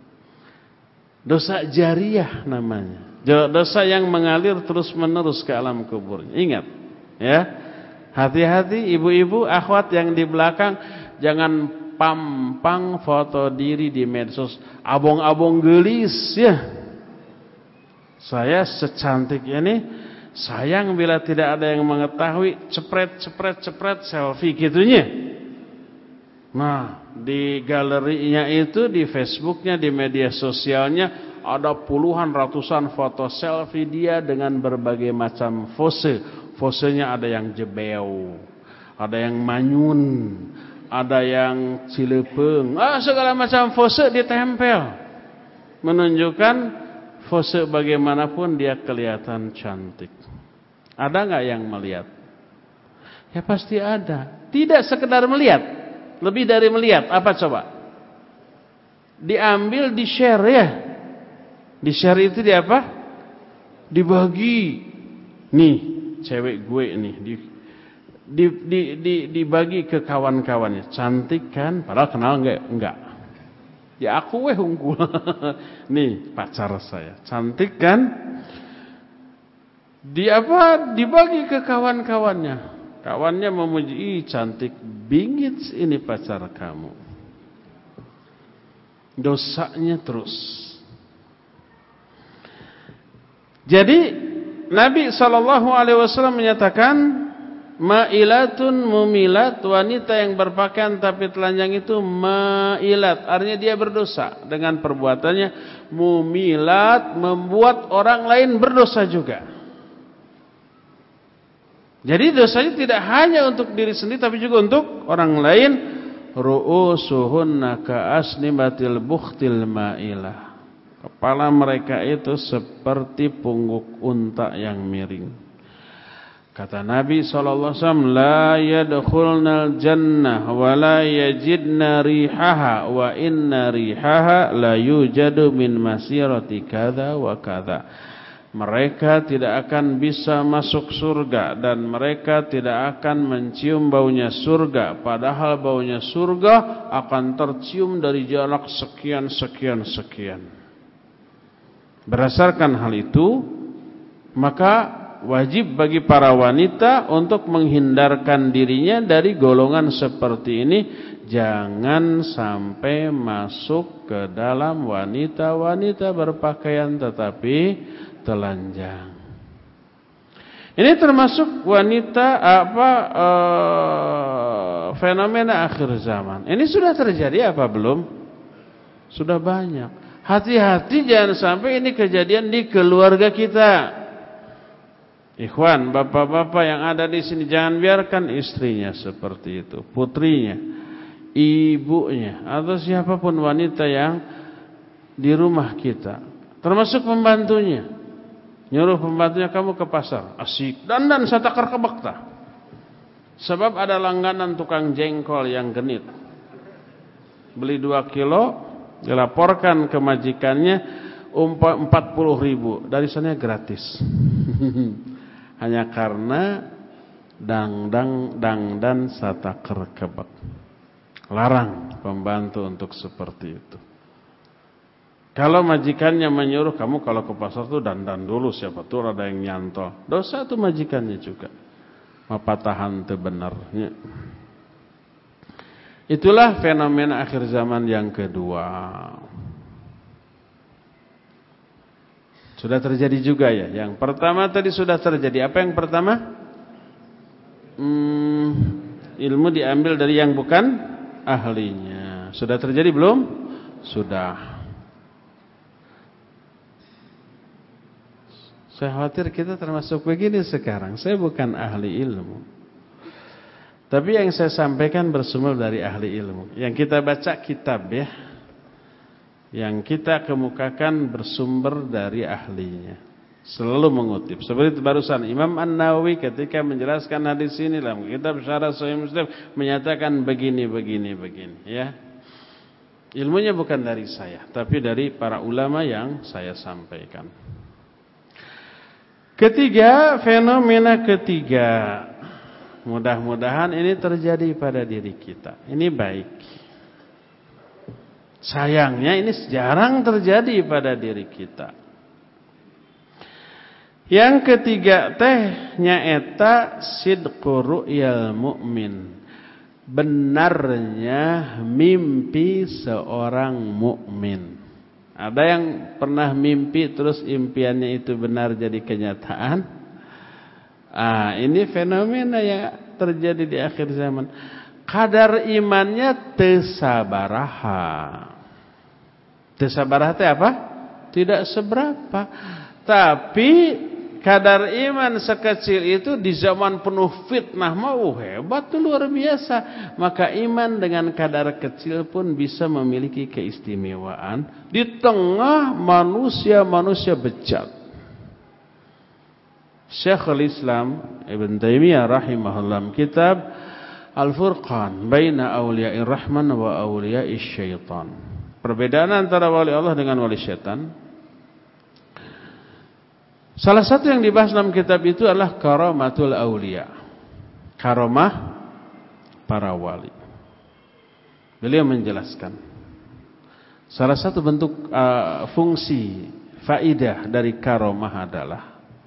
Dosa jariyah namanya. Dosa yang mengalir terus-menerus ke alam kubur. Ingat, ya. Hati-hati ibu-ibu, akhwat yang di belakang, jangan pampang foto diri di medsos. Abong-abong gelis ya. Saya secantik ini, sayang bila tidak ada yang mengetahui, cepret cepret cepret selfie gitunya. Nah, di galerinya itu, di Facebooknya, di media sosialnya ada puluhan ratusan foto selfie dia dengan berbagai macam pose. Posenya ada yang jebeu, ada yang manyun, ada yang cilepeng, ah segala macam pose ditempel, menunjukkan pose bagaimanapun dia kelihatan cantik. Ada nggak yang melihat? Ya pasti ada. Tidak sekedar melihat, lebih dari melihat. Apa coba? Diambil, di share ya. Di share itu di apa? Dibagi. Nih. Cewek gue ini di, di, di, di, dibagi ke kawan-kawannya. Cantik kan? Padahal kenal enggak? Enggak. Ya aku weh unggul. Nih pacar saya. Cantik kan? Di apa? Dibagi ke kawan-kawannya. Kawannya memuji, ih cantik bingit ini pacar kamu. Dosanya terus. Jadi Nabi shallallahu alaihi wasallam menyatakan, ma'ilatun mumilat, wanita yang berpakaian tapi telanjang itu ma'ilat, artinya dia berdosa dengan perbuatannya. Mumilat, membuat orang lain berdosa juga. Jadi dosanya tidak hanya untuk diri sendiri tapi juga untuk orang lain. Ru'usuhunna ka'asnimatil bukhtil ma'ilah. Kepala mereka itu seperti pungguk unta yang miring. Kata Nabi shallallahu alaihi wasallam, la yadkhulnal jannah wa la yajidna rihaha wa inna rihaha la yujadu min masirati kadza wa kadza. Mereka tidak akan bisa masuk surga dan mereka tidak akan mencium baunya surga, padahal baunya surga akan tercium dari jarak sekian sekian sekian. Berdasarkan hal itu, maka wajib bagi para wanita untuk menghindarkan dirinya dari golongan seperti ini. Jangan sampai masuk ke dalam wanita-wanita berpakaian tetapi telanjang. Ini termasuk wanita apa uh, fenomena akhir zaman. Ini sudah terjadi apa belum? Sudah banyak. Hati-hati jangan sampai ini kejadian di keluarga kita. Ikhwan, bapak-bapak yang ada di sini, jangan biarkan istrinya seperti itu, putrinya, ibunya, atau siapapun wanita yang di rumah kita, termasuk pembantunya. Nyuruh pembantunya, kamu ke pasar, asik, dandan satakar kebakta. Sebab ada langganan tukang jengkol yang genit. Beli dua kilo, dilaporkan ke majikannya empat puluh ribu, dari sana gratis. Hanya karena dangdang dangdan satakar kebak. Larang pembantu untuk seperti itu. Kalau majikannya menyuruh, kamu kalau ke pasar tuh dandan dulu, siapa tuh ada yang nyantol. Dosa tuh majikannya juga. Mapatahan teu benernya. Itulah fenomena akhir zaman yang kedua. Sudah terjadi juga ya. Yang pertama tadi sudah terjadi. Apa yang pertama? Hmm, ilmu diambil dari yang bukan ahlinya. Sudah terjadi belum? Sudah. Saya khawatir kita termasuk begini sekarang. Saya bukan ahli ilmu, tapi yang saya sampaikan bersumber dari ahli ilmu. Yang kita baca kitab ya, yang kita kemukakan bersumber dari ahlinya. Selalu mengutip. Seperti barusan Imam An-Nawawi ketika menjelaskan hadis ini dalam kitab Syarah Sahih Muslim menyatakan begini, begini, begini. Ya, ilmunya bukan dari saya, tapi dari para ulama yang saya sampaikan. Ketiga, fenomena ketiga. Mudah-mudahan ini terjadi pada diri kita. Ini baik. Sayangnya ini jarang terjadi pada diri kita. Yang ketiga teh nyaeta sidqu ru'yal mu'min. Benarnya mimpi seorang mukmin. Ada yang pernah mimpi terus impiannya itu benar jadi kenyataan? Ah, ini fenomena yang terjadi di akhir zaman. Kadar imannya teu sabaraha. Teu sabaraha teh apa? Tidak seberapa. Tapi kadar iman sekecil itu di zaman penuh fitnah mau hebat tuh, luar biasa. Maka iman dengan kadar kecil pun bisa memiliki keistimewaan di tengah manusia-manusia bejat. Syekhul Islam Ibn Taimiyah rahimahullah kitab Al-Furqan baina awliya'ir rahman wa awliya'ish syaitan. Perbedaan antara wali Allah dengan wali syaitan. Salah satu yang dibahas dalam kitab itu adalah karamatul awliya. Karamah para wali. Beliau menjelaskan salah satu bentuk uh, fungsi faidah dari karamah adalah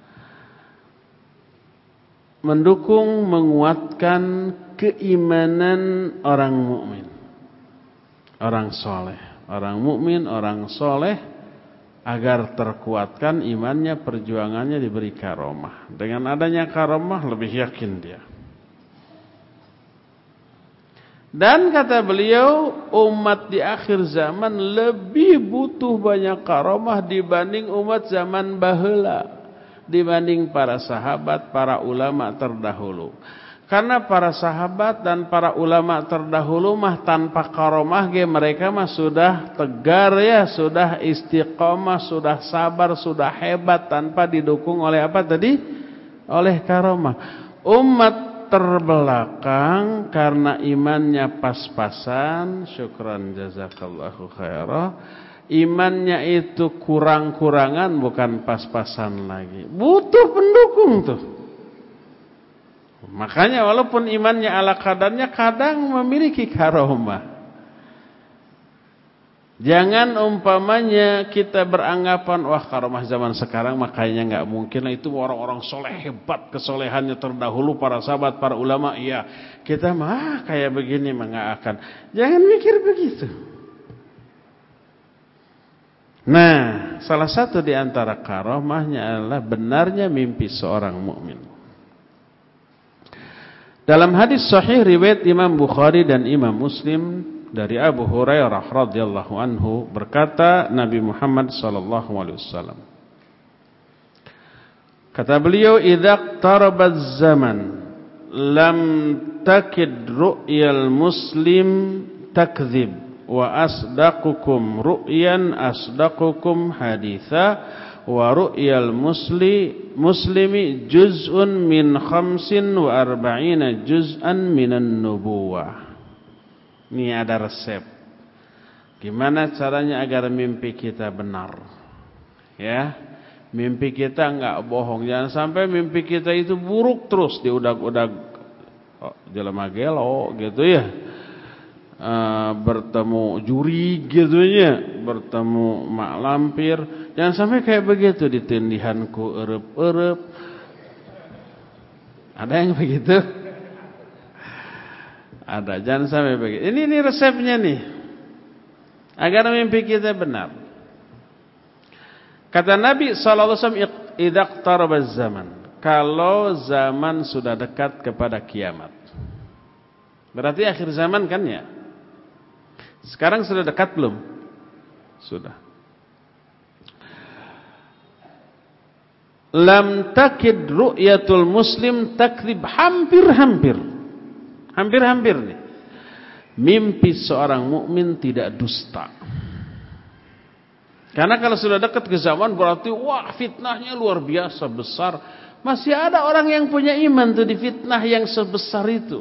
mendukung, menguatkan keimanan orang mukmin, orang soleh, orang mukmin, orang soleh, agar terkuatkan imannya, perjuangannya, diberi karomah. Dengan adanya karomah lebih yakin dia. Dan kata beliau, umat di akhir zaman lebih butuh banyak karomah dibanding umat zaman baheula, dibanding para sahabat, para ulama terdahulu. Karena para sahabat dan para ulama terdahulu mah tanpa karomah ge mereka mah sudah tegar ya, sudah istiqomah, sudah sabar, sudah hebat tanpa didukung oleh apa tadi? Oleh karomah. Umat terbelakang karena imannya pas-pasan, syukran jazakallahu khairah. Imannya itu kurang-kurangan, bukan pas-pasan lagi. Butuh pendukung tuh. Makanya walaupun imannya ala kadarnya, kadang memiliki karomah. Jangan umpamanya kita beranggapan, wah karomah zaman sekarang makanya nggak mungkin. Itu orang-orang soleh hebat, kesolehannya terdahulu para sahabat, para ulama. Iya, kita mah kayak begini mah nggak akan. Jangan mikir begitu. Nah, salah satu di antara karomahnya adalah benarnya mimpi seorang mukmin. Dalam hadis sahih riwayat Imam Bukhari dan Imam Muslim dari Abu Hurairah radhiyallahu anhu berkata, Nabi Muhammad sallallahu alaihi wasallam, kata beliau, "Idza qarabaz zaman lam takid ru'yal muslim takdzib wa asdaqukum ru'yan asdaqukum haditha wa ru'yal musli muslimi juz'un min khamsin wa arba'ina juz'an minan nubuwah." Ini ada resep. Gimana caranya agar mimpi kita benar? Ya, mimpi kita enggak bohong. Jangan sampai mimpi kita itu buruk terus, diudag-udag oh, jelema gelo gitu ya. Uh, bertemu juri gitunya, bertemu mak lampir. Jangan sampai kayak begitu, ditindihanku erep-erep. Ada yang begitu? Ada, jangan sampai begitu. Ini, ini resepnya nih, agar mimpi kita benar. Kata Nabi sallallahu alaihi wasallam, idza iqtaraba zaman, kalau zaman sudah dekat kepada kiamat. Berarti akhir zaman kan ya? Sekarang sudah dekat belum? Sudah. Lam takid ru'yatul muslim takrib, hampir-hampir. Hampir-hampir nih. Mimpi seorang mukmin tidak dusta. Karena kalau sudah dekat ke zaman berarti wah fitnahnya luar biasa besar. Masih ada orang yang punya iman tuh di fitnah yang sebesar itu.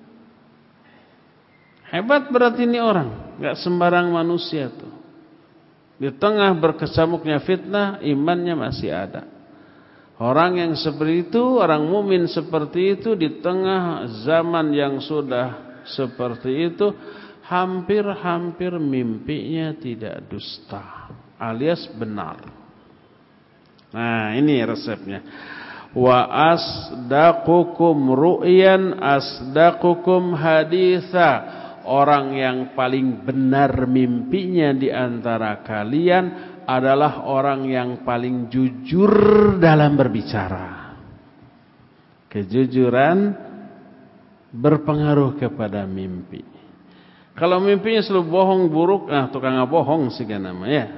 Hebat berarti ini orang, enggak sembarang manusia tuh. Di tengah berkecamuknya fitnah, imannya masih ada. Orang yang seperti itu, orang mukmin seperti itu di tengah zaman yang sudah seperti itu, hampir-hampir mimpinya tidak dusta, alias benar. Nah, ini resepnya. Wa asdaqukum ru'yan asdaqukum haditha. Orang yang paling benar mimpinya di antara kalian adalah orang yang paling jujur dalam berbicara. Kejujuran berpengaruh kepada mimpi. Kalau mimpinya selalu bohong buruk, nah tukang bohong sih kan namanya.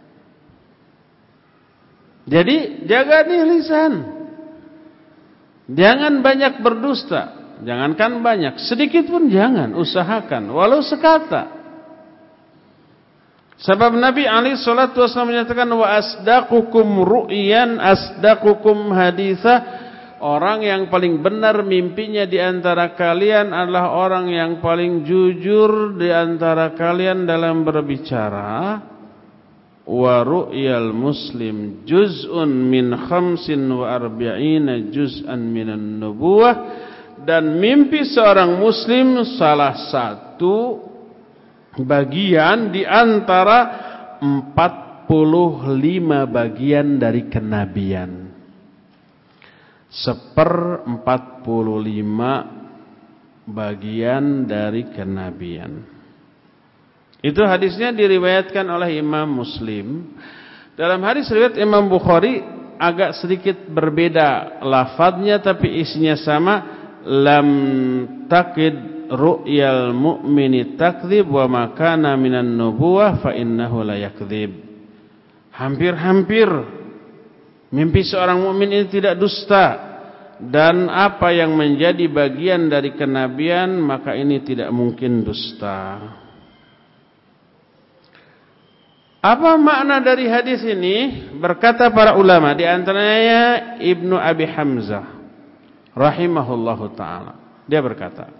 Jadi jaga nih lisan. Jangan banyak berdusta. Jangankan banyak, sedikit pun jangan, usahakan walau sekata. Sebab Nabi alaihi salatu wasallam menyatakan wa asdaqukum ru'yan asdaqukum haditha. Orang yang paling benar mimpinya di antara kalian adalah orang yang paling jujur di antara kalian dalam berbicara. Wa ru'yal muslim juz'un min khamsin wa arba'ina juz'an minan nubuwah. Dan mimpi seorang muslim salah satu bagian di antara empat puluh lima bagian dari kenabian. Seperempat puluh lima bagian dari kenabian. Itu hadisnya diriwayatkan oleh Imam Muslim. Dalam hadis riwayat Imam Bukhari agak sedikit berbeda lafadznya tapi isinya sama. Lam takid ru'yal mu'mini takdzib wa makana minan nubuwah fa innahu la yakdzib. Hampir-hampir mimpi seorang mukmin ini tidak dusta, dan apa yang menjadi bagian dari kenabian maka ini tidak mungkin dusta. Apa makna dari hadis ini? Berkata para ulama, di antaranya Ibnu Abi Hamzah rahimahullahu ta'ala, dia berkata,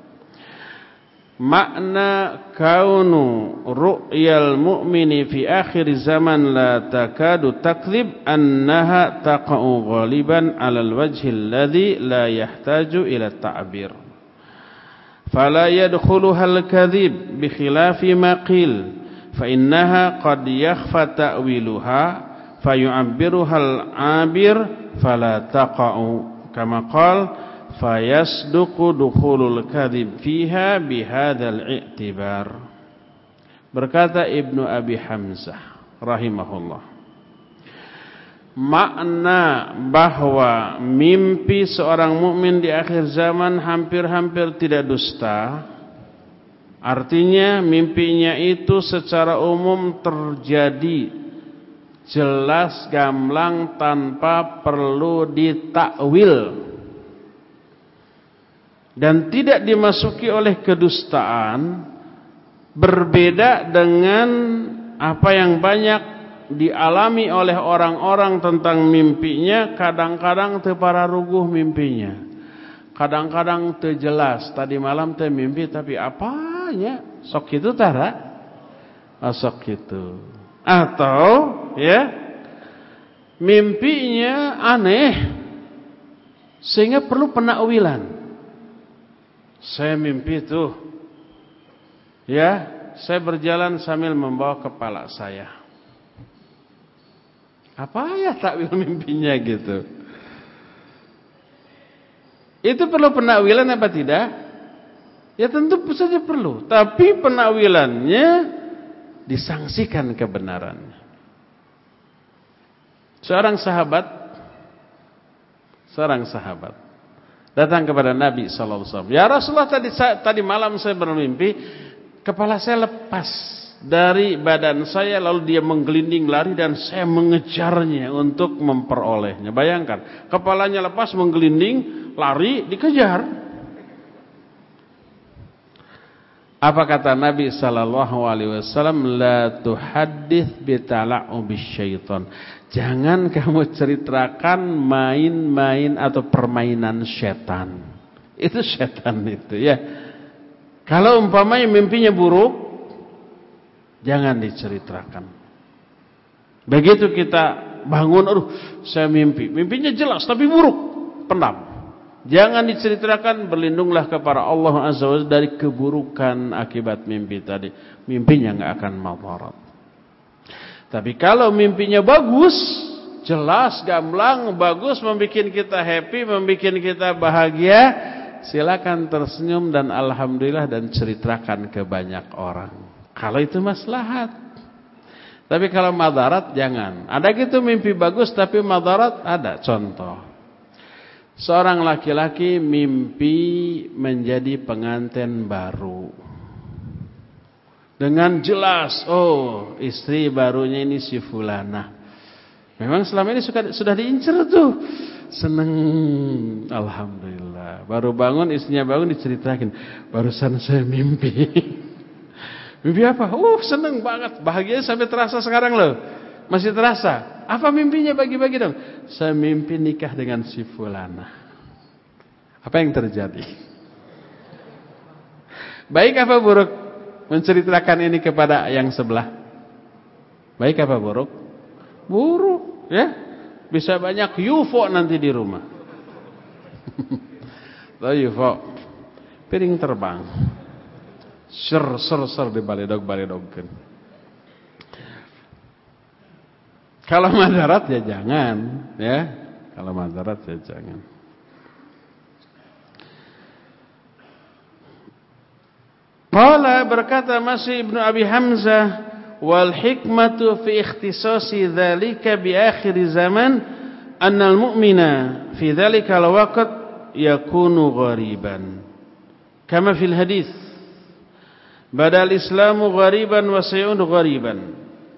makna kaunu ru'yal mu'mini fi akhir zaman la takadu takdzib annaha taqa'u ghaliban 'alal wajhi alladhi la yahtaju ila ta'bir fala yadkhuluha al-kadhib bi khilafi ma qil fa innaha qad yakhfa ta'wiluha fayu'abbiruha al-'abir fala taqa'u kama qala fayasduqu dukhulul kadhib fiha bihadzal i'tibar. Berkata Ibnu Abi Hamzah rahimahullah, makna bahwa mimpi seorang mukmin di akhir zaman hampir-hampir tidak dusta, artinya mimpinya itu secara umum terjadi jelas gamblang tanpa perlu ditakwil dan tidak dimasuki oleh kedustaan. Berbeda dengan apa yang banyak dialami oleh orang-orang tentang mimpinya. Kadang-kadang teu pararuguh mimpinya, kadang-kadang teu jelas. Tadi malam teh mimpi tapi apanya sok kitu tara sok kitu. Atau ya mimpinya aneh sehingga perlu penakwilan. Saya mimpi tuh, ya, saya berjalan sambil membawa kepala saya. Apa ya takwil mimpinya gitu? Itu perlu penakwilan apa tidak? Ya tentu saja perlu. Tapi penakwilannya disangsikan kebenarannya. Seorang sahabat, seorang sahabat datang kepada Nabi sallallahu alaihi wasallam. Ya Rasulullah, tadi tadi malam saya bermimpi kepala saya lepas dari badan saya, lalu dia menggelinding lari dan saya mengejarnya untuk memperolehnya. Bayangkan, kepalanya lepas menggelinding, lari, dikejar. Apa kata Nabi sallallahu alaihi wasallam? La tuhaddits bi tala'ubis syaitan. Jangan kamu ceritakan main-main atau permainan setan. Itu setan itu ya. Kalau umpamanya mimpinya buruk, jangan diceritakan. Begitu kita bangun, aduh saya mimpi. Mimpinya jelas tapi buruk, pendam. Jangan diceritakan, berlindunglah kepada Allah Azza wa Jalla dari keburukan akibat mimpi tadi. Mimpinya enggak akan madarat. Tapi kalau mimpinya bagus, jelas, gamblang, bagus, membuat kita happy, membuat kita bahagia, silakan tersenyum dan alhamdulillah dan ceritakan ke banyak orang. Kalau itu maslahat. Tapi kalau madarat jangan. Ada gitu mimpi bagus tapi madarat ada. Contoh, seorang laki-laki mimpi menjadi pengantin baru. Dengan jelas, oh istri barunya ini si fulana. Memang selama ini suka, sudah diincer tuh. Seneng, alhamdulillah. Baru bangun, istrinya bangun diceritakan, barusan saya mimpi. Mimpi apa? Uh seneng banget, bahagia sampai terasa sekarang loh. Masih terasa. Apa mimpinya, bagi-bagi dong. Saya mimpi nikah dengan si fulana. Apa yang terjadi? Baik apa buruk menceritakan ini kepada yang sebelah? Baik apa buruk? Buruk, ya. Bisa banyak U F O nanti di rumah. Tahu U F O? Piring terbang. Ser ser ser di baledog baledogkeun. Kalau madarat ya jangan, ya. Kalau madarat ya jangan. Qala berkata masih Ibnu Abi Hamzah, wal hikmatu fi ikhtisasi dzalika bi akhir zaman anna al mu'mina fi dzalika al waqt yakunu ghariban kama fil hadis badal islamu ghariban wa sayudu ghariban.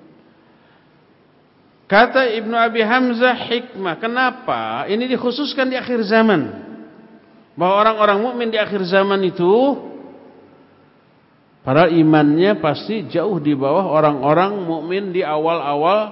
Kata Ibnu Abi Hamzah, hikmah kenapa ini dikhususkan di akhir zaman, bahwa orang-orang mukmin di akhir zaman itu padahal imannya pasti jauh di bawah orang-orang mukmin di awal-awal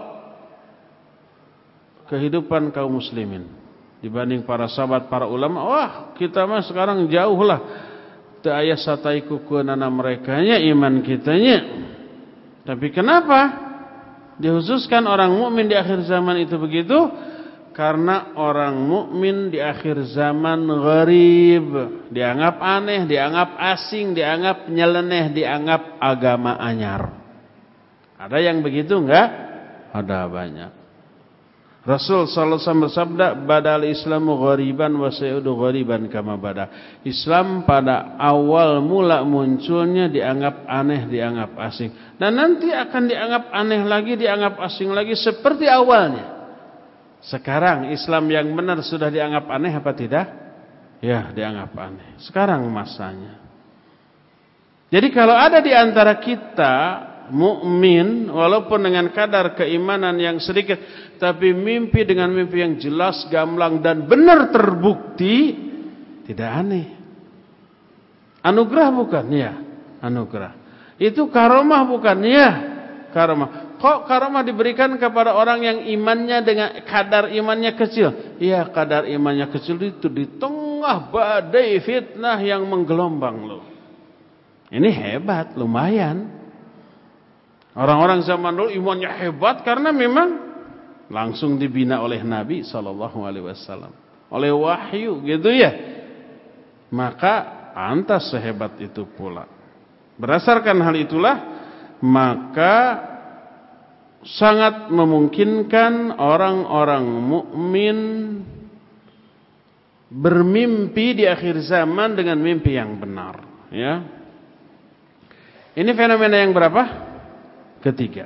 kehidupan kaum muslimin. Dibanding para sahabat, para ulama, wah kita mah sekarang jauh lah. Teu aya satai kukeunana merekanya iman kitanya. Tapi kenapa dikhususkan orang mukmin di akhir zaman itu begitu? Karena orang mukmin di akhir zaman gharib, dianggap aneh, dianggap asing, dianggap nyeleneh, dianggap agama anyar. Ada yang begitu enggak? Ada banyak. Rasul sallallahu alaihi wasallam bersabda, badal islamu ghariban wa sayudu ghariban kama bada. Islam pada awal mula munculnya dianggap aneh, dianggap asing, dan nanti akan dianggap aneh lagi, dianggap asing lagi seperti awalnya. Sekarang Islam yang benar sudah dianggap aneh apa tidak? Ya, dianggap aneh. Sekarang masanya. Jadi kalau ada di antara kita mukmin walaupun dengan kadar keimanan yang sedikit, tapi mimpi dengan mimpi yang jelas, gamblang dan benar terbukti, tidak aneh. Anugerah bukan? Ya, anugerah. Itu karomah bukan? Ya, karomah. Kok karomah diberikan kepada orang yang imannya dengan kadar imannya kecil? Iya, kadar imannya kecil itu di tengah badai fitnah yang menggelombang loh. Ini hebat, lumayan. Orang-orang zaman dulu imannya hebat karena memang langsung dibina oleh Nabi sallallahu alaihi wasallam, oleh wahyu gitu ya. Maka pantas sehebat itu pula. Berdasarkan hal itulah maka sangat memungkinkan orang-orang mukmin bermimpi di akhir zaman dengan mimpi yang benar, ya. Ini fenomena yang berapa? Ketiga.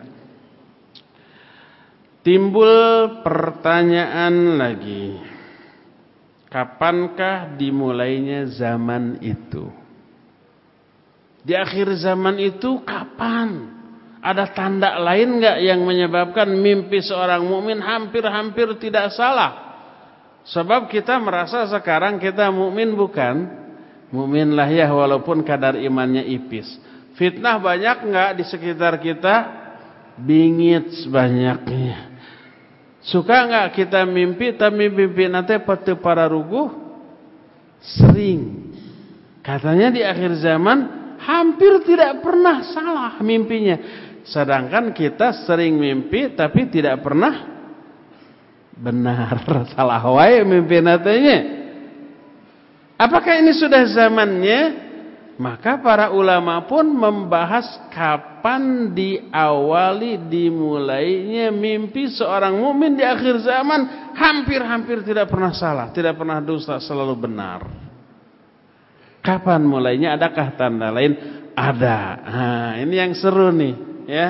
Timbul pertanyaan lagi. Kapankah dimulainya zaman itu? Di akhir zaman itu kapan? Ada tanda lain enggak yang menyebabkan mimpi seorang mukmin hampir-hampir tidak salah? Sebab kita merasa sekarang kita mukmin bukan? Mukmin lah ya walaupun kadar imannya ipis. Fitnah banyak enggak di sekitar kita? Bingit banyaknya. Suka enggak kita mimpi tapi mimpi nanti patu para ruguh? Sering. Katanya di akhir zaman hampir tidak pernah salah mimpinya. Sedangkan kita sering mimpi tapi tidak pernah benar. Salah wae mimpi natanya. Apakah ini sudah zamannya Maka para ulama pun membahas kapan diawali dimulainya mimpi seorang mukmin di akhir zaman. Hampir-hampir tidak pernah salah, tidak pernah dusta, selalu benar. Kapan mulainya? Adakah tanda lain? Ada. Nah, ini yang seru nih, ya.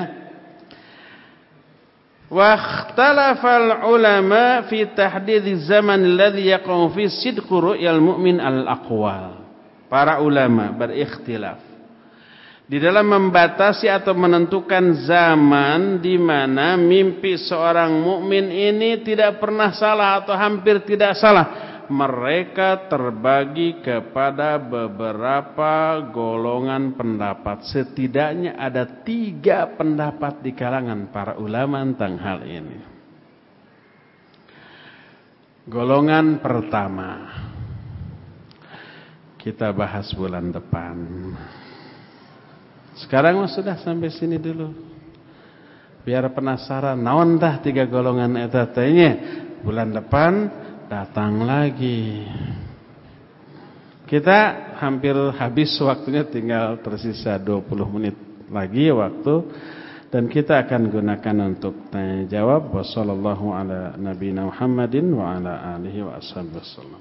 Wa ikhtalafal ulama fi tahdidz zaman alladhi yaqau fi sidqu ru'yal mu'min al-aqwal. Para ulama berikhtilaf di dalam membatasi atau menentukan zaman di mana mimpi seorang mukmin ini tidak pernah salah atau hampir tidak salah. Mereka terbagi kepada beberapa golongan pendapat. Setidaknya ada tiga pendapat di kalangan para ulama tentang hal ini. Golongan pertama kita bahas bulan depan. Sekarang sudah sampai sini dulu. Biar penasaran naon tah tiga golongan eta teh nya. Bulan depan datang lagi. Kita hampir habis waktunya, tinggal tersisa dua puluh menit lagi waktu, dan kita akan gunakan untuk tanya jawab. Wassallallahu ala nabiyina Muhammadin wa ala alihi wa ashabihi wasallam.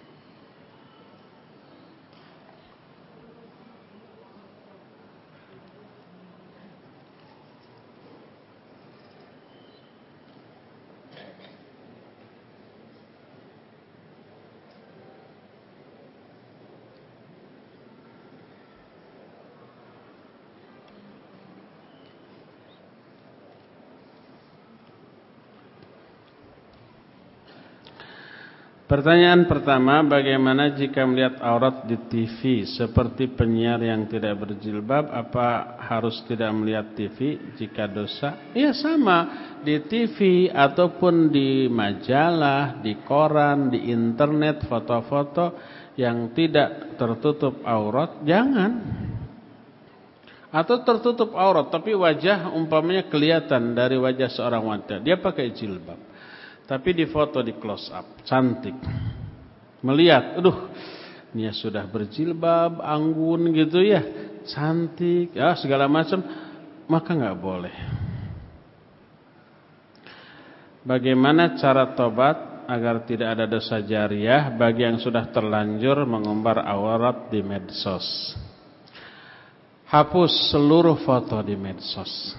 Pertanyaan pertama, bagaimana jika melihat aurat di T V seperti penyiar yang tidak berjilbab, apa harus tidak melihat T V jika dosa? Ya sama, di T V ataupun di majalah, di koran, di internet, foto-foto yang tidak tertutup aurat, jangan. Atau tertutup aurat tapi wajah umpamanya kelihatan dari wajah seorang wanita, dia pakai jilbab, tapi di foto di close up, cantik. Melihat, aduh, dia sudah berjilbab, anggun gitu ya, cantik, ya segala macam, maka nggak boleh. Bagaimana cara tobat agar tidak ada dosa jariah bagi yang sudah terlanjur mengumbar aurat di medsos? Hapus seluruh foto di medsos.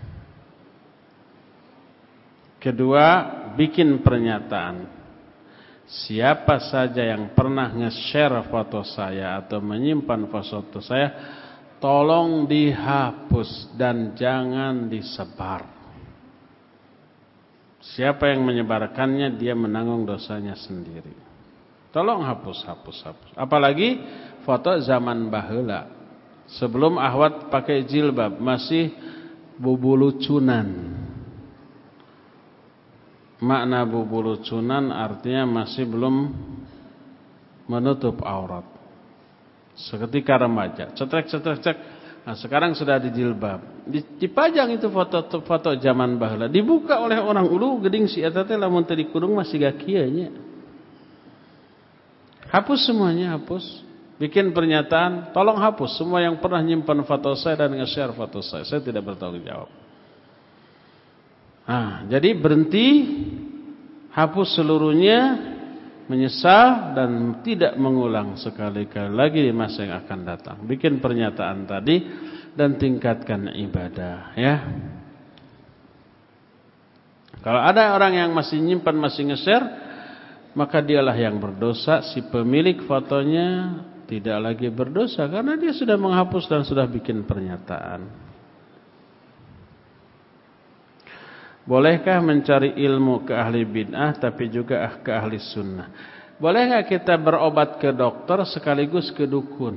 Kedua, bikin pernyataan. Siapa saja yang pernah nge-share foto saya atau menyimpan foto saya, tolong dihapus dan jangan disebar. Siapa yang menyebarkannya, dia menanggung dosanya sendiri. Tolong hapus, hapus, hapus. Apalagi foto zaman baheula, sebelum ahwat pakai jilbab, masih bubulucunan. Makna bubulucunan artinya masih belum menutup aurat. Seketika remaja, cetrek cetrek cek. Nah, sekarang sudah dijilbab. Dipajang itu foto-foto zaman baheula, dibuka oleh orang ulu geding si eta teh lamun teu dikurung masih gak kieu nya. Hapus semuanya, hapus. Bikin pernyataan, tolong hapus semua yang pernah nyimpan foto saya dan nge-share foto saya. Saya tidak bertanggung jawab. Nah, jadi berhenti, hapus seluruhnya, menyesal dan tidak mengulang sekali-kali lagi di masa yang akan datang. Bikin pernyataan tadi dan tingkatkan ibadah, ya. Kalau ada orang yang masih nyimpan, masih nge-share, maka dialah yang berdosa. Si pemilik fotonya tidak lagi berdosa karena dia sudah menghapus dan sudah bikin pernyataan. Bolehkah mencari ilmu ke ahli bid'ah tapi juga ke ahli sunnah? Boleh nggak kita berobat ke dokter sekaligus ke dukun?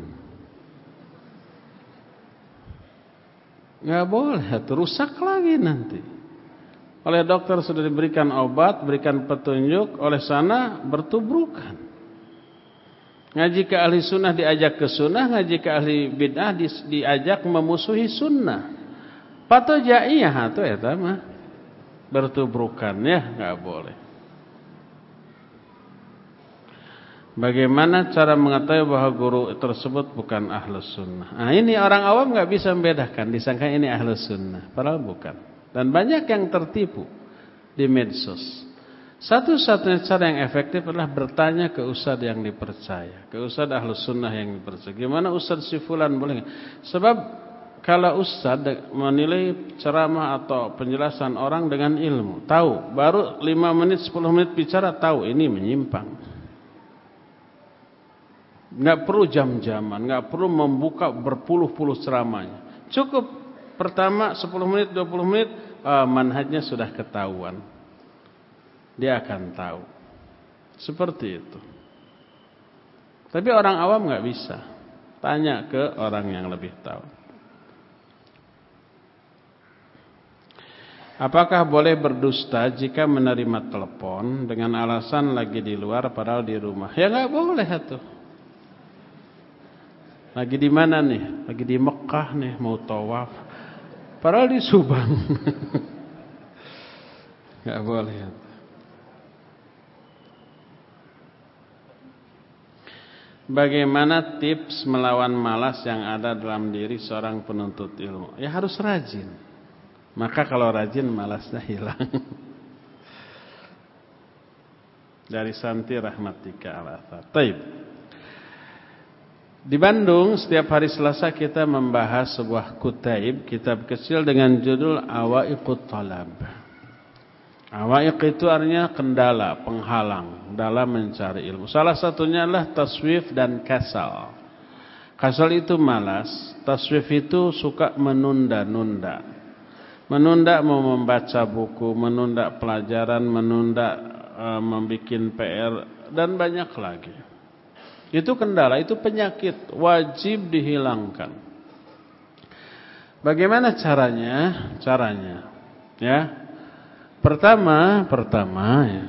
Nggak boleh, rusak lagi nanti. Oleh dokter sudah diberikan obat, berikan petunjuk, oleh sana bertubrukan. Ngaji ke ahli sunnah diajak ke sunnah, ngaji ke ahli bid'ah diajak memusuhi sunnah. Pato jaiyah atau ya mah bertubrukan, ya nggak boleh. Bagaimana cara mengetahui bahwa guru tersebut bukan ahlus sunnah? Nah, ini orang awam nggak bisa membedakan, disangka ini ahlus sunnah, padahal bukan. Dan banyak yang tertipu di medsos. Satu-satunya cara yang efektif adalah bertanya ke ustadz yang dipercaya, ke ustadz ahlus sunnah yang dipercaya. Gimana ustadz si fulan boleh? Sebab kalau ustadz menilai ceramah atau penjelasan orang dengan ilmu, tahu, baru lima menit sepuluh menit bicara tahu ini menyimpang. Nggak perlu jam-jaman, nggak perlu membuka berpuluh-puluh ceramahnya. Cukup pertama sepuluh menit, dua puluh menit, uh, manhajnya sudah ketahuan. Dia akan tahu. Seperti itu. Tapi orang awam nggak bisa. Tanya ke orang yang lebih tahu. Apakah boleh berdusta jika menerima telepon dengan alasan lagi di luar padahal di rumah? Ya nggak boleh tuh. Lagi di mana nih? Lagi di Mekah nih, mau tawaf. Padahal di Subang. Gak boleh. Bagaimana tips melawan malas yang ada dalam diri seorang penuntut ilmu? Ya harus rajin. Maka kalau rajin malasnya hilang. Dari Santi Rahmatika Al-Athar. Taib. Di Bandung setiap hari Selasa kita membahas sebuah kutaib, kitab kecil dengan judul Awaiqut Talab. Awaiq itu artinya kendala, penghalang dalam mencari ilmu. Salah satunya adalah taswif dan kasal. Kasal itu malas, taswif itu suka menunda-nunda. Menunda mau membaca buku, menunda pelajaran, menunda uh, membuat P R dan banyak lagi. Itu kendala, itu penyakit, wajib dihilangkan. Bagaimana caranya? Caranya, ya. Pertama, pertama ya.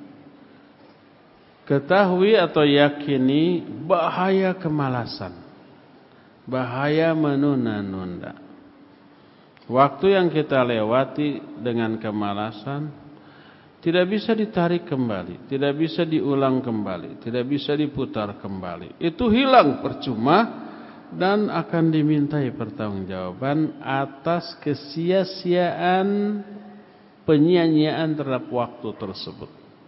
Ketahui atau yakini bahaya kemalasan. Bahaya menunda-nunda. Waktu yang kita lewati dengan kemalasan tidak bisa ditarik kembali, tidak bisa diulang kembali, tidak bisa diputar kembali. Itu hilang percuma dan akan dimintai pertanggungjawaban atas kesia-siaan penyia-nyiaan terhadap waktu tersebut.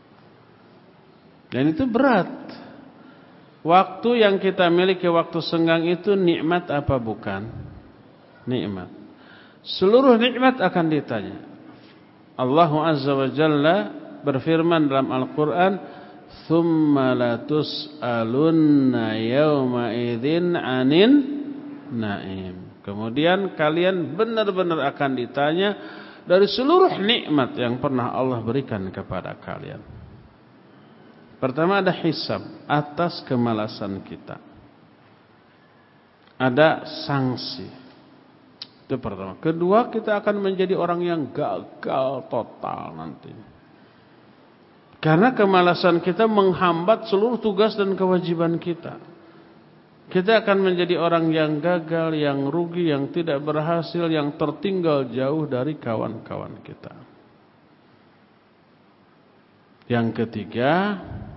Dan itu berat. Waktu yang kita miliki, waktu senggang itu nikmat apa bukan? Nikmat. Seluruh nikmat akan ditanya. Allah Azza wa Jalla berfirman dalam Al-Quran, "Tsumma latus'alunna yawma idzin 'anin na'im." Kemudian kalian benar-benar akan ditanya dari seluruh nikmat yang pernah Allah berikan kepada kalian. Pertama ada hisab atas kemalasan kita. Ada sanksi. Itu pertama. Kedua, kita akan menjadi orang yang gagal total nanti. Karena kemalasan kita menghambat seluruh tugas dan kewajiban kita. Kita akan menjadi orang yang gagal, yang rugi, yang tidak berhasil, yang tertinggal jauh dari kawan-kawan kita. Yang ketiga,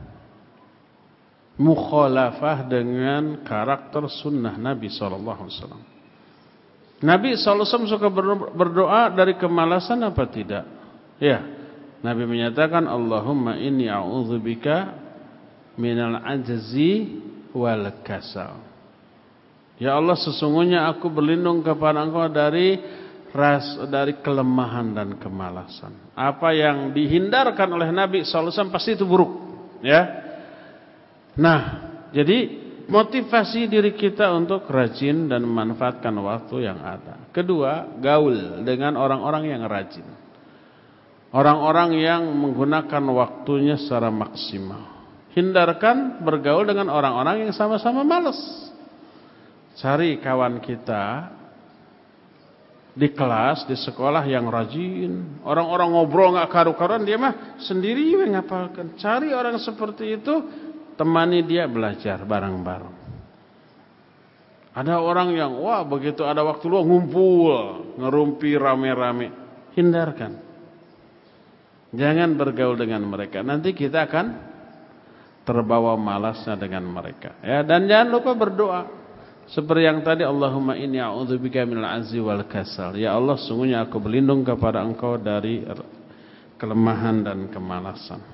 mukhalafah dengan karakter sunnah Nabi shallallahu alaihi wasallam. Nabi shallallahu alaihi wasallam suka berdoa dari kemalasan apa tidak? Ya, Nabi menyatakan, Allahumma inni a'udzubika minal ajzi wal kasal. Ya Allah, sesungguhnya aku berlindung kepada Engkau dari ras dari kelemahan dan kemalasan. Apa yang dihindarkan oleh Nabi shallallahu alaihi wasallam pasti itu buruk, ya. Nah, jadi motivasi diri kita untuk rajin dan memanfaatkan waktu yang ada. Kedua, gaul dengan orang-orang yang rajin. Orang-orang yang menggunakan waktunya secara maksimal. Hindarkan bergaul dengan orang-orang yang sama-sama malas. Cari kawan kita di kelas, di sekolah yang rajin. Orang-orang ngobrol gak karu-karuan, dia mah sendiri ngapalkan. Cari orang seperti itu, temani dia belajar bareng-bareng. Ada orang yang wah begitu ada waktu luang ngumpul, ngerumpi rame-rame. Hindarkan. Jangan bergaul dengan mereka. Nanti kita akan terbawa malasnya dengan mereka. Ya, dan jangan lupa berdoa. Seperti yang tadi, Allahumma inni a'udzubika minal azzi wal kasal. Ya Allah, sungguhnya aku berlindung kepada Engkau dari kelemahan dan kemalasan.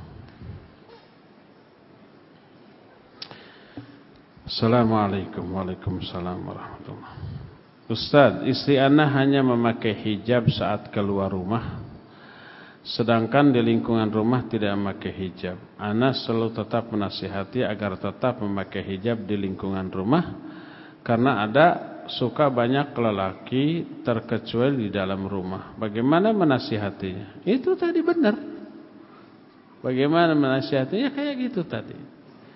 Assalamualaikum Waalaikumsalam warahmatullahi wabarakatuh. Ustaz, istri ana hanya memakai hijab saat keluar rumah, sedangkan di lingkungan rumah tidak memakai hijab. Ana selalu tetap menasihati agar tetap memakai hijab di lingkungan rumah, karena ada suka banyak lelaki terkecuali di dalam rumah. Bagaimana menasihatinya? Itu tadi benar. Bagaimana menasihatinya? Kayak gitu tadi.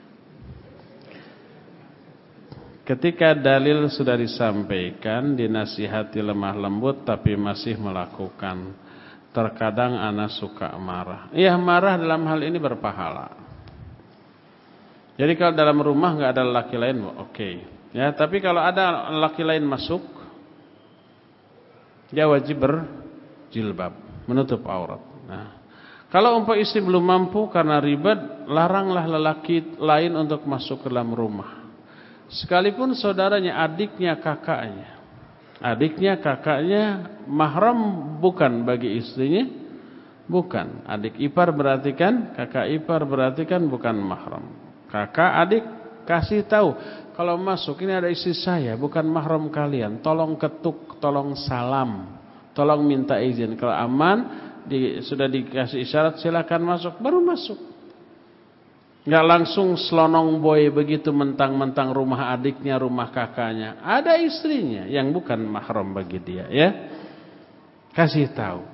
Ketika dalil sudah disampaikan, dinasihati lemah lembut tapi masih melakukan. Terkadang ana suka marah. Iya, marah dalam hal ini berpahala. Jadi kalau dalam rumah nggak ada laki lain, oke. Okay. Ya, tapi kalau ada laki lain masuk, dia wajib berjilbab, menutup aurat. Nah, kalau umpama istri belum mampu karena ribet, laranglah lelaki lain untuk masuk ke dalam rumah. Sekalipun saudaranya, adiknya, kakaknya. Adiknya, kakaknya mahram bukan bagi istrinya? Bukan. Adik ipar berarti kan, kakak ipar berarti kan bukan mahram. Kakak, adik kasih tahu, kalau masuk ini ada istri saya, bukan mahram kalian. Tolong ketuk, tolong salam, tolong minta izin. Kalau aman, di, sudah dikasih isyarat silakan masuk, baru masuk. Gak langsung selonong boy begitu mentang-mentang rumah adiknya, rumah kakaknya. Ada istrinya yang bukan mahram bagi dia, ya. Kasih tahu.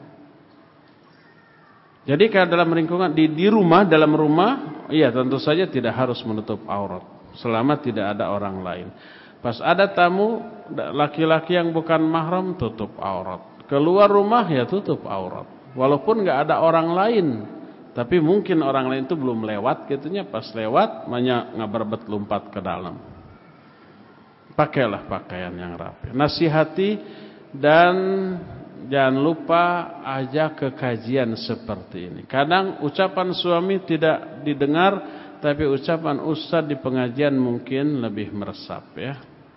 Jadi kalau dalam lingkungan di, di rumah, dalam rumah, iya tentu saja tidak harus menutup aurat selama tidak ada orang lain. Pas ada tamu laki-laki yang bukan mahram, tutup aurat. Keluar rumah ya tutup aurat. Walaupun gak ada orang lain. Tapi mungkin orang lain itu belum lewat gitunya, pas lewat banyak ngaberbet lompat ke dalam. Pakailah pakaian yang rapi. Nasihati dan jangan lupa ajak ke kajian seperti ini. Kadang ucapan suami tidak didengar, tapi ucapan ustaz di pengajian mungkin lebih meresap, ya.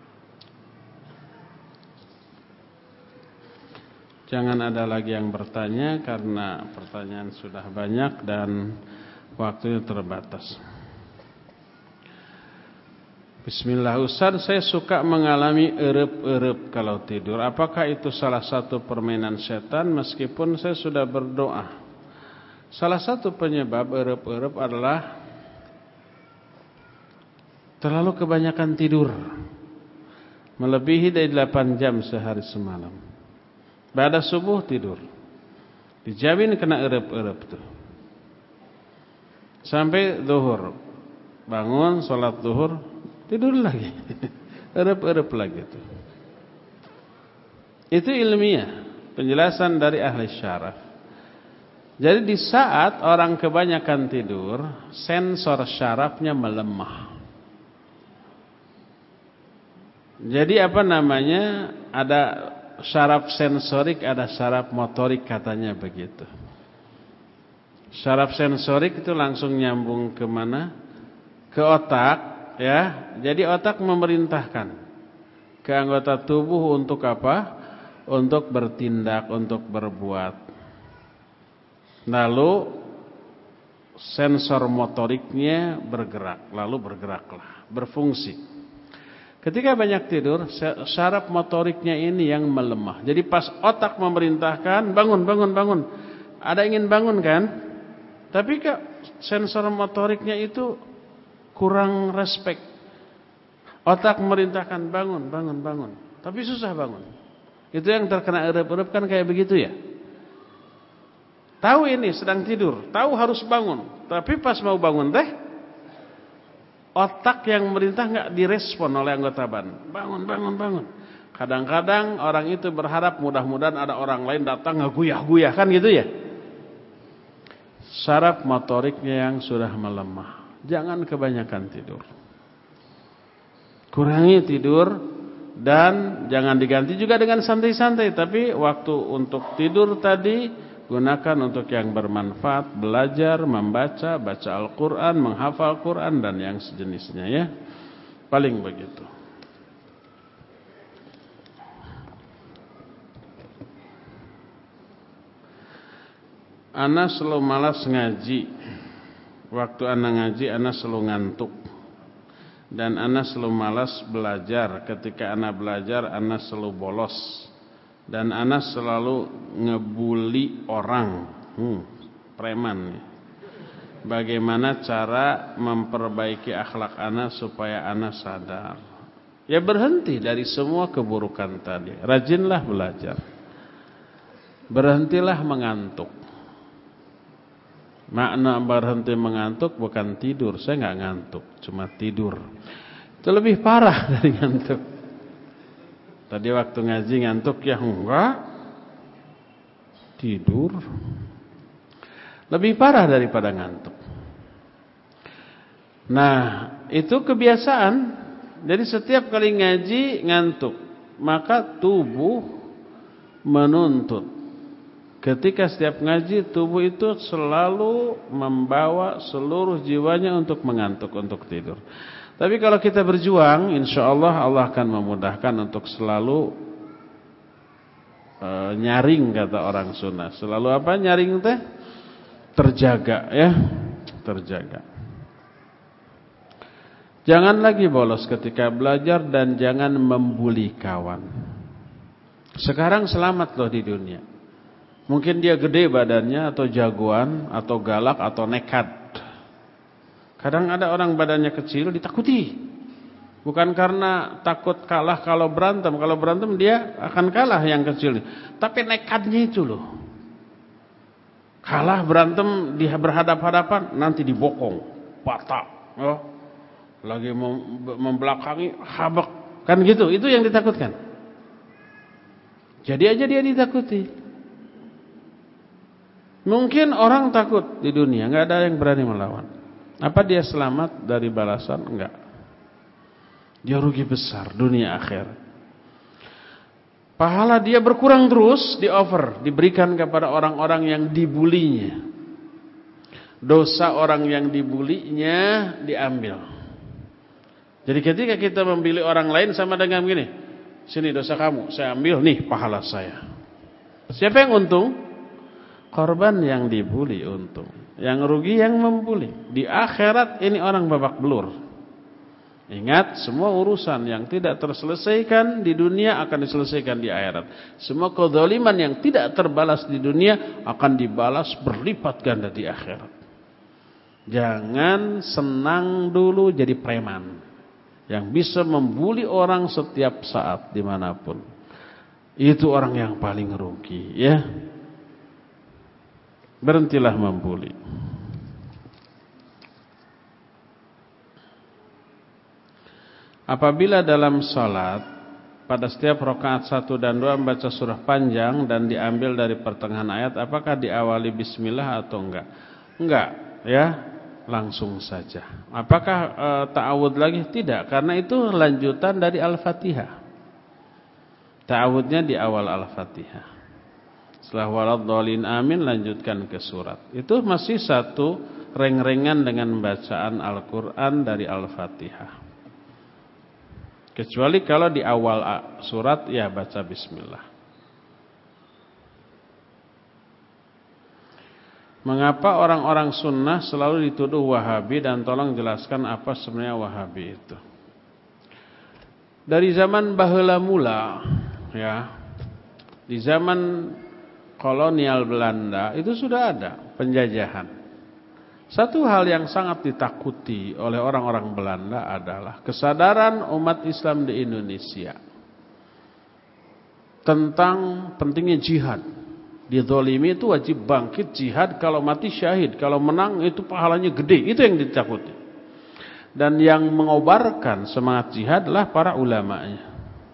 Jangan ada lagi yang bertanya karena pertanyaan sudah banyak dan waktunya terbatas. Bismillah, Ustaz, saya suka mengalami erep-erep kalau tidur. Apakah itu salah satu permainan setan meskipun saya sudah berdoa? Salah satu penyebab erep-erep adalah terlalu kebanyakan tidur. Melebihi dari delapan jam sehari semalam. Pada subuh tidur, dijamin kena erep-erep tuh. Sampai zuhur, bangun sholat zuhur, tidur lagi, erep-erep lagi tuh. Itu ilmiah, penjelasan dari ahli syaraf. Jadi di saat orang kebanyakan tidur, sensor syarafnya melemah. Jadi apa namanya, ada syaraf sensorik, ada syaraf motorik, katanya begitu. Syaraf sensorik itu langsung nyambung ke mana? Ke otak, ya. Jadi otak memerintahkan ke anggota tubuh untuk apa? Untuk bertindak, untuk berbuat. Lalu sensor motoriknya bergerak, lalu bergeraklah, berfungsi. Ketika banyak tidur, syaraf motoriknya ini yang melemah. Jadi pas otak memerintahkan, bangun, bangun, bangun. Ada ingin bangun kan? Tapi kok sensor motoriknya itu kurang respek. Otak memerintahkan bangun, bangun, bangun. Tapi susah bangun. Itu yang terkena erep-erep kan kayak begitu ya. Tahu ini sedang tidur, tahu harus bangun. Tapi pas mau bangun teh, otak yang memerintah nggak direspon oleh anggota badan. Bangun, bangun, bangun. Kadang-kadang orang itu berharap mudah-mudahan ada orang lain datang ngeguyah-guyah kan gitu ya. Syaraf motoriknya yang sudah melemah. Jangan kebanyakan tidur. Kurangi tidur dan jangan diganti juga dengan santai-santai. Tapi waktu untuk tidur tadi gunakan untuk yang bermanfaat, belajar, membaca, baca Al-Quran, menghafal Quran dan yang sejenisnya ya. Paling begitu. Ana selalu malas ngaji. Waktu ana ngaji ana selalu ngantuk. Dan ana selalu malas belajar. Ketika ana belajar ana selalu bolos. Dan ana selalu ngebully orang. Hmm, preman. Bagaimana cara memperbaiki akhlak ana supaya ana sadar? Ya berhenti dari semua keburukan tadi. Rajinlah belajar. Berhentilah mengantuk. Makna berhenti mengantuk bukan tidur. Saya enggak ngantuk, cuma tidur. Itu lebih parah dari ngantuk. Tadi waktu ngaji ngantuk ya enggak, tidur. Lebih parah daripada ngantuk. Nah, itu kebiasaan. Jadi setiap kali ngaji ngantuk, maka tubuh menuntut. Ketika setiap ngaji, tubuh itu selalu membawa seluruh jiwanya untuk mengantuk, untuk tidur. Tapi kalau kita berjuang, insya Allah Allah akan memudahkan untuk selalu e, nyaring, kata orang Sunda. Selalu apa nyaring teh? Terjaga ya, terjaga. Jangan lagi bolos ketika belajar dan jangan membuli kawan. Sekarang selamat loh di dunia. Mungkin dia gede badannya atau jagoan atau galak atau nekat. Kadang ada orang badannya kecil ditakuti. Bukan karena takut kalah kalau berantem. Kalau berantem dia akan kalah yang kecil. Tapi nekatnya itu loh. Kalah berantem dia berhadap-hadapan nanti dibokong, patah. Oh. Lagi membelakangi habak. Kan gitu. Itu yang ditakutkan. Jadi aja dia ditakuti. Mungkin orang takut di dunia, nggak ada yang berani melawan. Apa dia selamat dari balasan? Enggak. Dia rugi besar dunia akhir. Pahala dia berkurang terus, di over, diberikan kepada orang-orang yang dibulinya. Dosa orang yang dibulinya diambil. Jadi ketika kita membuli orang lain sama dengan begini, sini dosa kamu, saya ambil nih pahala saya. Siapa yang untung? Korban yang dibuli untung. Yang rugi yang membuli. Di akhirat ini orang babak belur. Ingat, semua urusan yang tidak terselesaikan di dunia akan diselesaikan di akhirat. Semua kezaliman yang tidak terbalas di dunia akan dibalas berlipat ganda di akhirat. Jangan senang dulu jadi preman yang bisa membuli orang setiap saat dimanapun. Itu orang yang paling rugi ya. Berhentilah membuli. Apabila dalam salat pada setiap rakaat satu dan dua membaca surah panjang dan diambil dari pertengahan ayat, apakah diawali bismillah atau enggak? Enggak, ya. Langsung saja. Apakah e, ta'awud lagi? Tidak, karena itu lanjutan dari Al-Fatihah. Ta'awudnya di awal Al-Fatihah. Setelah waladhdallin amin lanjutkan ke surat. Itu masih satu reng-rengan dengan bacaan Al-Quran dari Al-Fatihah. Kecuali kalau di awal surat ya baca bismillah. Mengapa orang-orang sunnah selalu dituduh Wahabi, dan tolong jelaskan apa sebenarnya Wahabi itu. Dari zaman baheula mula ya, di zaman kolonial Belanda itu sudah ada penjajahan. Satu hal yang sangat ditakuti oleh orang-orang Belanda adalah kesadaran umat Islam di Indonesia tentang pentingnya jihad. Dizalimi itu wajib bangkit jihad, kalau mati syahid, kalau menang itu pahalanya gede. Itu yang ditakuti. Dan yang mengobarkan semangat jihad adalah para ulamanya.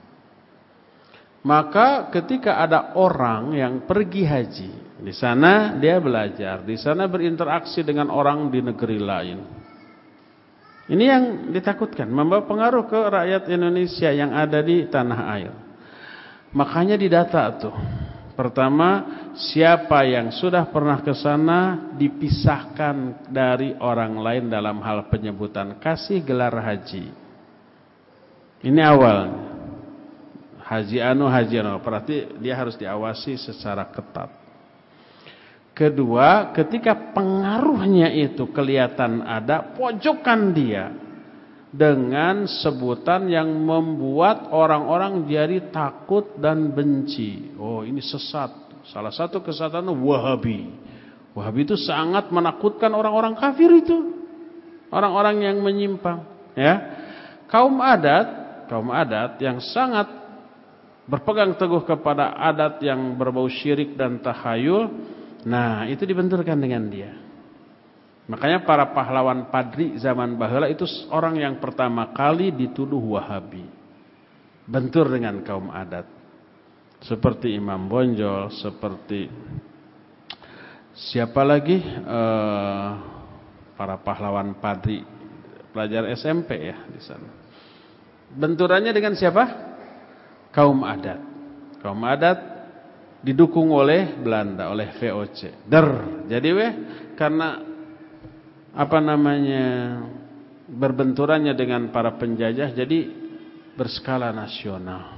Maka ketika ada orang yang pergi haji, di sana dia belajar, di sana berinteraksi dengan orang di negeri lain. Ini yang ditakutkan, membawa pengaruh ke rakyat Indonesia yang ada di tanah air. Makanya didata tuh Pertama, siapa yang sudah pernah ke sana dipisahkan dari orang lain dalam hal penyebutan, kasih gelar haji. Ini awalnya. Haji anu, haji anu, berarti dia harus diawasi secara ketat. Kedua, ketika pengaruhnya itu kelihatan ada, pojokkan dia dengan sebutan yang membuat orang-orang jadi takut dan benci. Oh, ini sesat. Salah satu kesesatan Wahabi. Wahabi itu sangat menakutkan orang-orang kafir itu. Orang-orang yang menyimpang, ya. Kaum adat, kaum adat yang sangat berpegang teguh kepada adat yang berbau syirik dan tahayul, nah, itu dibenturkan dengan dia. Makanya para pahlawan Padri zaman baheula itu orang yang pertama kali dituduh Wahabi. Bentur dengan kaum adat. Seperti Imam Bonjol, seperti siapa lagi? Eh, para pahlawan Padri, pelajar S M P ya di sana. Benturannya dengan siapa? Kaum adat. Kaum adat didukung oleh Belanda, oleh V O C. Der. Jadi weh karena apa namanya berbenturannya dengan para penjajah, jadi berskala nasional.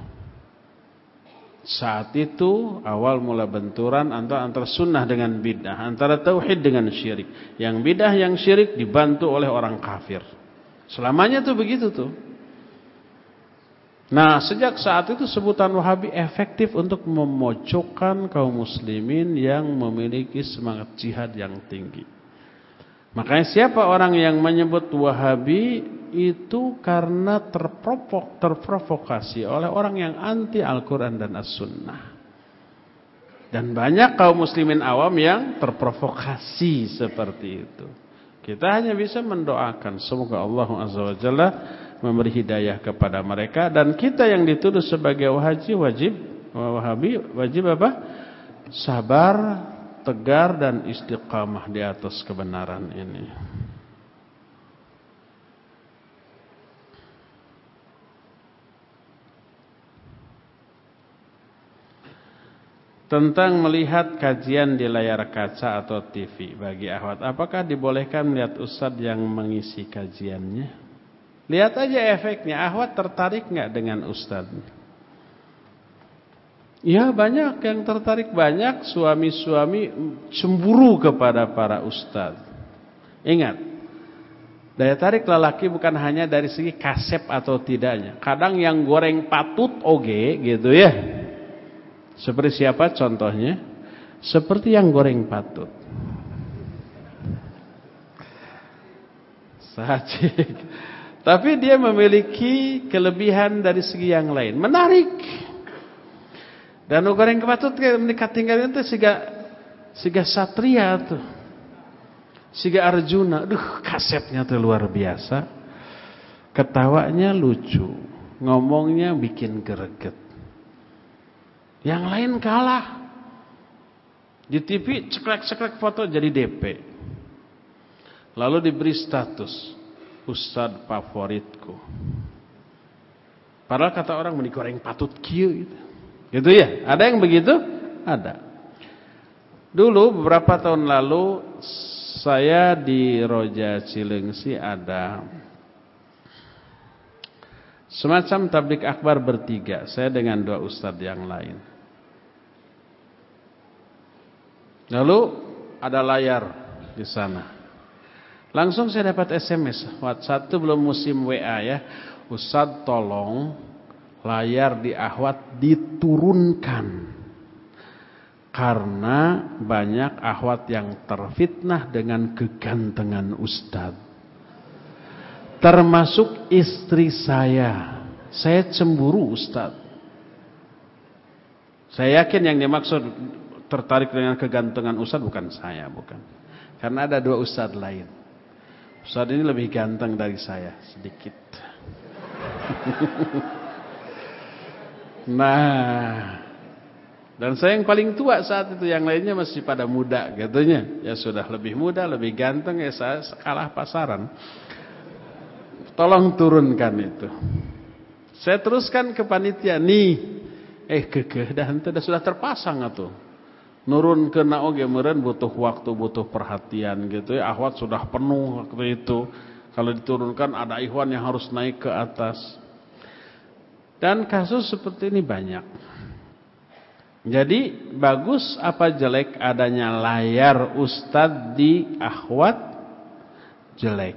Saat itu awal mula benturan antara antara sunnah dengan bidah, antara tauhid dengan syirik. Yang bidah, yang syirik dibantu oleh orang kafir. Selamanya tuh begitu tuh. Nah, sejak saat itu sebutan Wahabi efektif untuk memojokkan kaum muslimin yang memiliki semangat jihad yang tinggi. Makanya siapa orang yang menyebut Wahabi itu karena terprovok, terprovokasi oleh orang yang anti Al-Quran dan As-Sunnah. Dan banyak kaum muslimin awam yang terprovokasi seperti itu. Kita hanya bisa mendoakan semoga Allah Azza wa Jalla memberi hidayah kepada mereka. Dan kita yang dituduh sebagai wahaji wajib Wahabi wajib apa? Sabar, tegar dan istiqamah di atas kebenaran ini. Tentang melihat kajian di layar kaca atau T V bagi akhwat, apakah dibolehkan melihat ustadz yang mengisi kajiannya? Lihat aja efeknya, akhwat tertarik nggak dengan ustadz? Ya banyak yang tertarik, banyak suami-suami cemburu kepada para ustadz. Ingat, daya tarik lelaki bukan hanya dari segi kasep atau tidaknya. Kadang yang goreng patut oge gitu ya. Seperti siapa contohnya? Seperti yang goreng patut. Sajik. Tapi dia memiliki kelebihan dari segi yang lain. Menarik. Dan goreng patut menikah tinggal itu siga siga satria tuh. Siga Arjuna. Duh, kasepnya tuh luar biasa. Ketawanya lucu. Ngomongnya bikin greget. Yang lain kalah. Di T V ceklek-ceklek foto jadi D P. Lalu diberi status ustadz favoritku. Padahal kata orang meni goreng patut kieu gitu. Gitu ya? Ada yang begitu? Ada. Dulu beberapa tahun lalu saya di Roja Cilengsi ada semacam tablik akbar bertiga. Saya dengan dua ustadz yang lain. Lalu ada layar di sana. Langsung saya dapat S M S. WhatsApp itu belum musim W A ya. Ustadz tolong layar di akhwat diturunkan. Karena banyak akhwat yang terfitnah dengan kegantengan ustadz. Termasuk istri saya. Saya cemburu ustadz. Saya yakin yang dimaksud tertarik dengan kegantengan ustadz bukan saya, bukan. Karena ada dua ustadz lain. Ustadz ini lebih ganteng dari saya sedikit. Nah, dan saya yang paling tua saat itu, yang lainnya masih pada muda katanya. Ya sudah lebih muda, lebih ganteng, ya saya kalah pasaran. Tolong turunkan itu. Saya teruskan ke panitia, nih Eh kekeh dah henteu dah sudah terpasang atuh. Nurun ke naoge meureun butuh waktu, butuh perhatian gitu ya. Ahwat sudah penuh waktu itu. Kalau diturunkan ada ikhwan yang harus naik ke atas. Dan kasus seperti ini banyak. Jadi bagus apa jelek adanya layar ustadz di akhwat? Jelek.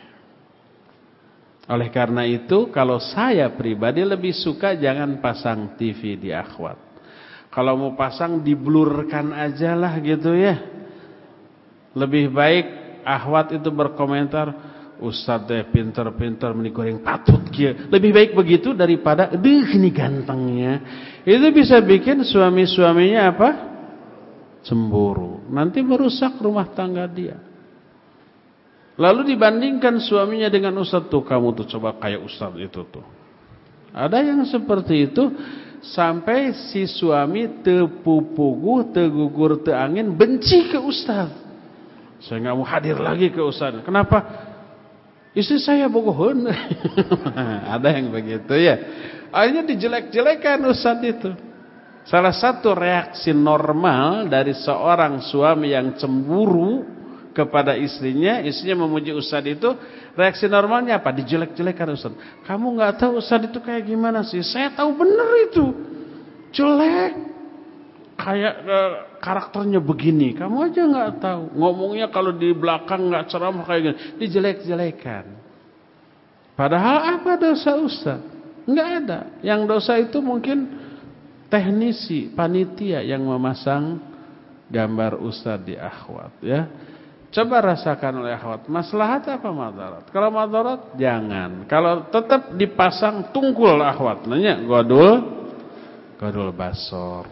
Oleh karena itu kalau saya pribadi lebih suka jangan pasang T V di akhwat. Kalau mau pasang diblurkan aja lah gitu ya. Lebih baik akhwat itu berkomentar, Ustadz teh pinter-pinter meni goreng patut kieu. Lebih baik begitu daripada deuh ini gantengnya. Itu bisa bikin suami-suaminya apa? Cemburu. Nanti merusak rumah tangga dia. Lalu dibandingkan suaminya dengan ustadz tuh, kamu tuh coba kayak ustadz itu tuh. Ada yang seperti itu sampai si suami tepupuguh, tegugur, teangin benci ke ustadz. Saya nggak mau hadir lagi ke ustadz. Kenapa? Istri saya bogohun. Ada yang begitu ya. Akhirnya dijelek-jelekan ustadz itu. Salah satu reaksi normal dari seorang suami yang cemburu kepada istrinya, istrinya memuji ustadz itu, reaksi normalnya apa? Dijelek-jelekan ustadz. Kamu nggak tahu ustadz itu kayak gimana sih? Saya tahu bener itu. Jelek. Kayak uh, karakternya begini. Kamu aja nggak tahu. Ngomongnya kalau di belakang nggak ceramah kayak gini. Dijelek-jelekan. Padahal apa dosa ustadz? Nggak ada. Yang dosa itu mungkin teknisi, panitia yang memasang gambar ustadz di akhwat ya. Coba rasakan oleh akhwat, maslahat apa madarat? Kalau madarat jangan. Kalau tetap dipasang tungkul akhwat, nanya godul, godul basor.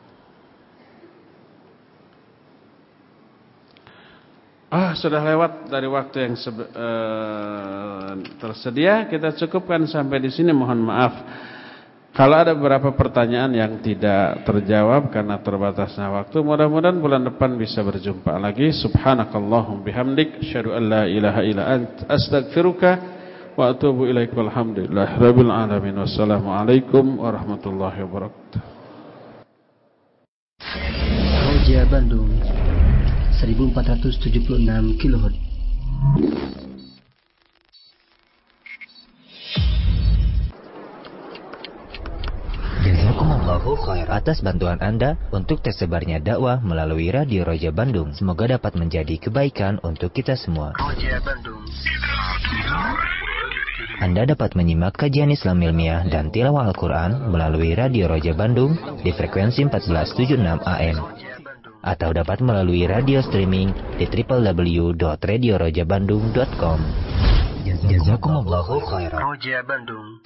Ah, sudah lewat dari waktu yang sebe- eh, tersedia. Kita cukupkan sampai di sini. Mohon maaf kalau ada beberapa pertanyaan yang tidak terjawab karena terbatasnya waktu. Mudah-mudahan bulan depan bisa berjumpa lagi. Subhanakallahum bihamdik, asyhadu an la ilaha illa ant, astaghfiruka wa atubu ilaik. Walhamdulillahirabbil alamin. Wassalamualaikum warahmatullahi wabarakatuh. Roja Bandung seribu empat ratus tujuh puluh enam kilohertz. Jazakumullahu khair atas bantuan Anda untuk tersebarnya dakwah melalui Radio Roja Bandung. Semoga dapat menjadi kebaikan untuk kita semua. Roja Bandung. Anda dapat menyimak kajian Islam ilmiah dan tilawah Al-Quran melalui Radio Roja Bandung di frekuensi empat belas tujuh puluh enam A M. Atau dapat melalui radio streaming di w w w dot radio roja bandung dot com. Jazakumullahu khairan. Roja Bandung.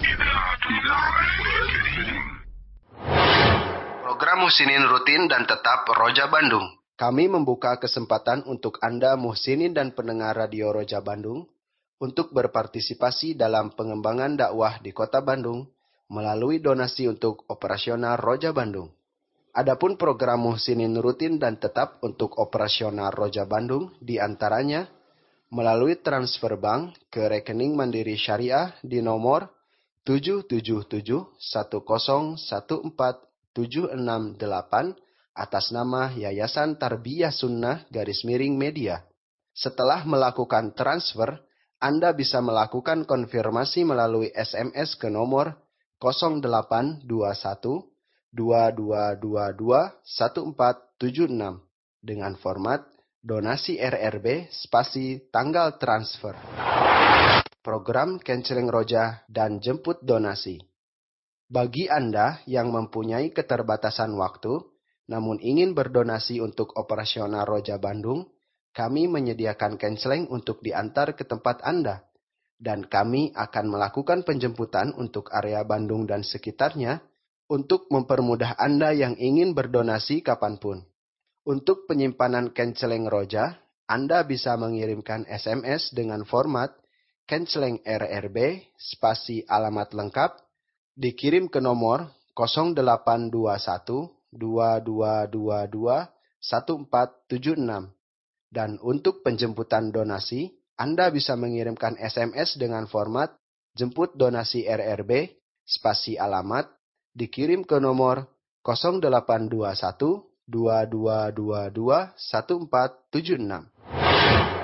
Program Muhsinin rutin dan tetap Roja Bandung. Kami membuka kesempatan untuk Anda muhsinin dan pendengar Radio Roja Bandung untuk berpartisipasi dalam pengembangan dakwah di Kota Bandung melalui donasi untuk operasional Roja Bandung. Adapun program muhsinin rutin dan tetap untuk operasional Roja Bandung diantaranya melalui transfer bank ke rekening Mandiri Syariah di nomor tujuh tujuh tujuh satu nol satu empat tujuh enam delapan atas nama Yayasan Tarbiyah Sunnah garis miring media. Setelah melakukan transfer, Anda bisa melakukan konfirmasi melalui S M S ke nomor nol delapan dua satu dua dua dua dua satu empat tujuh enam dengan format donasi R R B spasi tanggal transfer. Program Canceling Roja dan jemput donasi. Bagi Anda yang mempunyai keterbatasan waktu, namun ingin berdonasi untuk operasional Roja Bandung, kami menyediakan canceling untuk diantar ke tempat Anda. Dan kami akan melakukan penjemputan untuk area Bandung dan sekitarnya, untuk mempermudah Anda yang ingin berdonasi kapanpun. Untuk penyimpanan canceling Roja, Anda bisa mengirimkan S M S dengan format canceling R R B spasi alamat lengkap, dikirim ke nomor nol delapan dua satu dua dua dua dua satu empat tujuh enam. Dan untuk penjemputan donasi, Anda bisa mengirimkan S M S dengan format jemput donasi R R B spasi alamat, dikirim ke nomor nol delapan dua satu dua dua dua dua satu empat tujuh enam.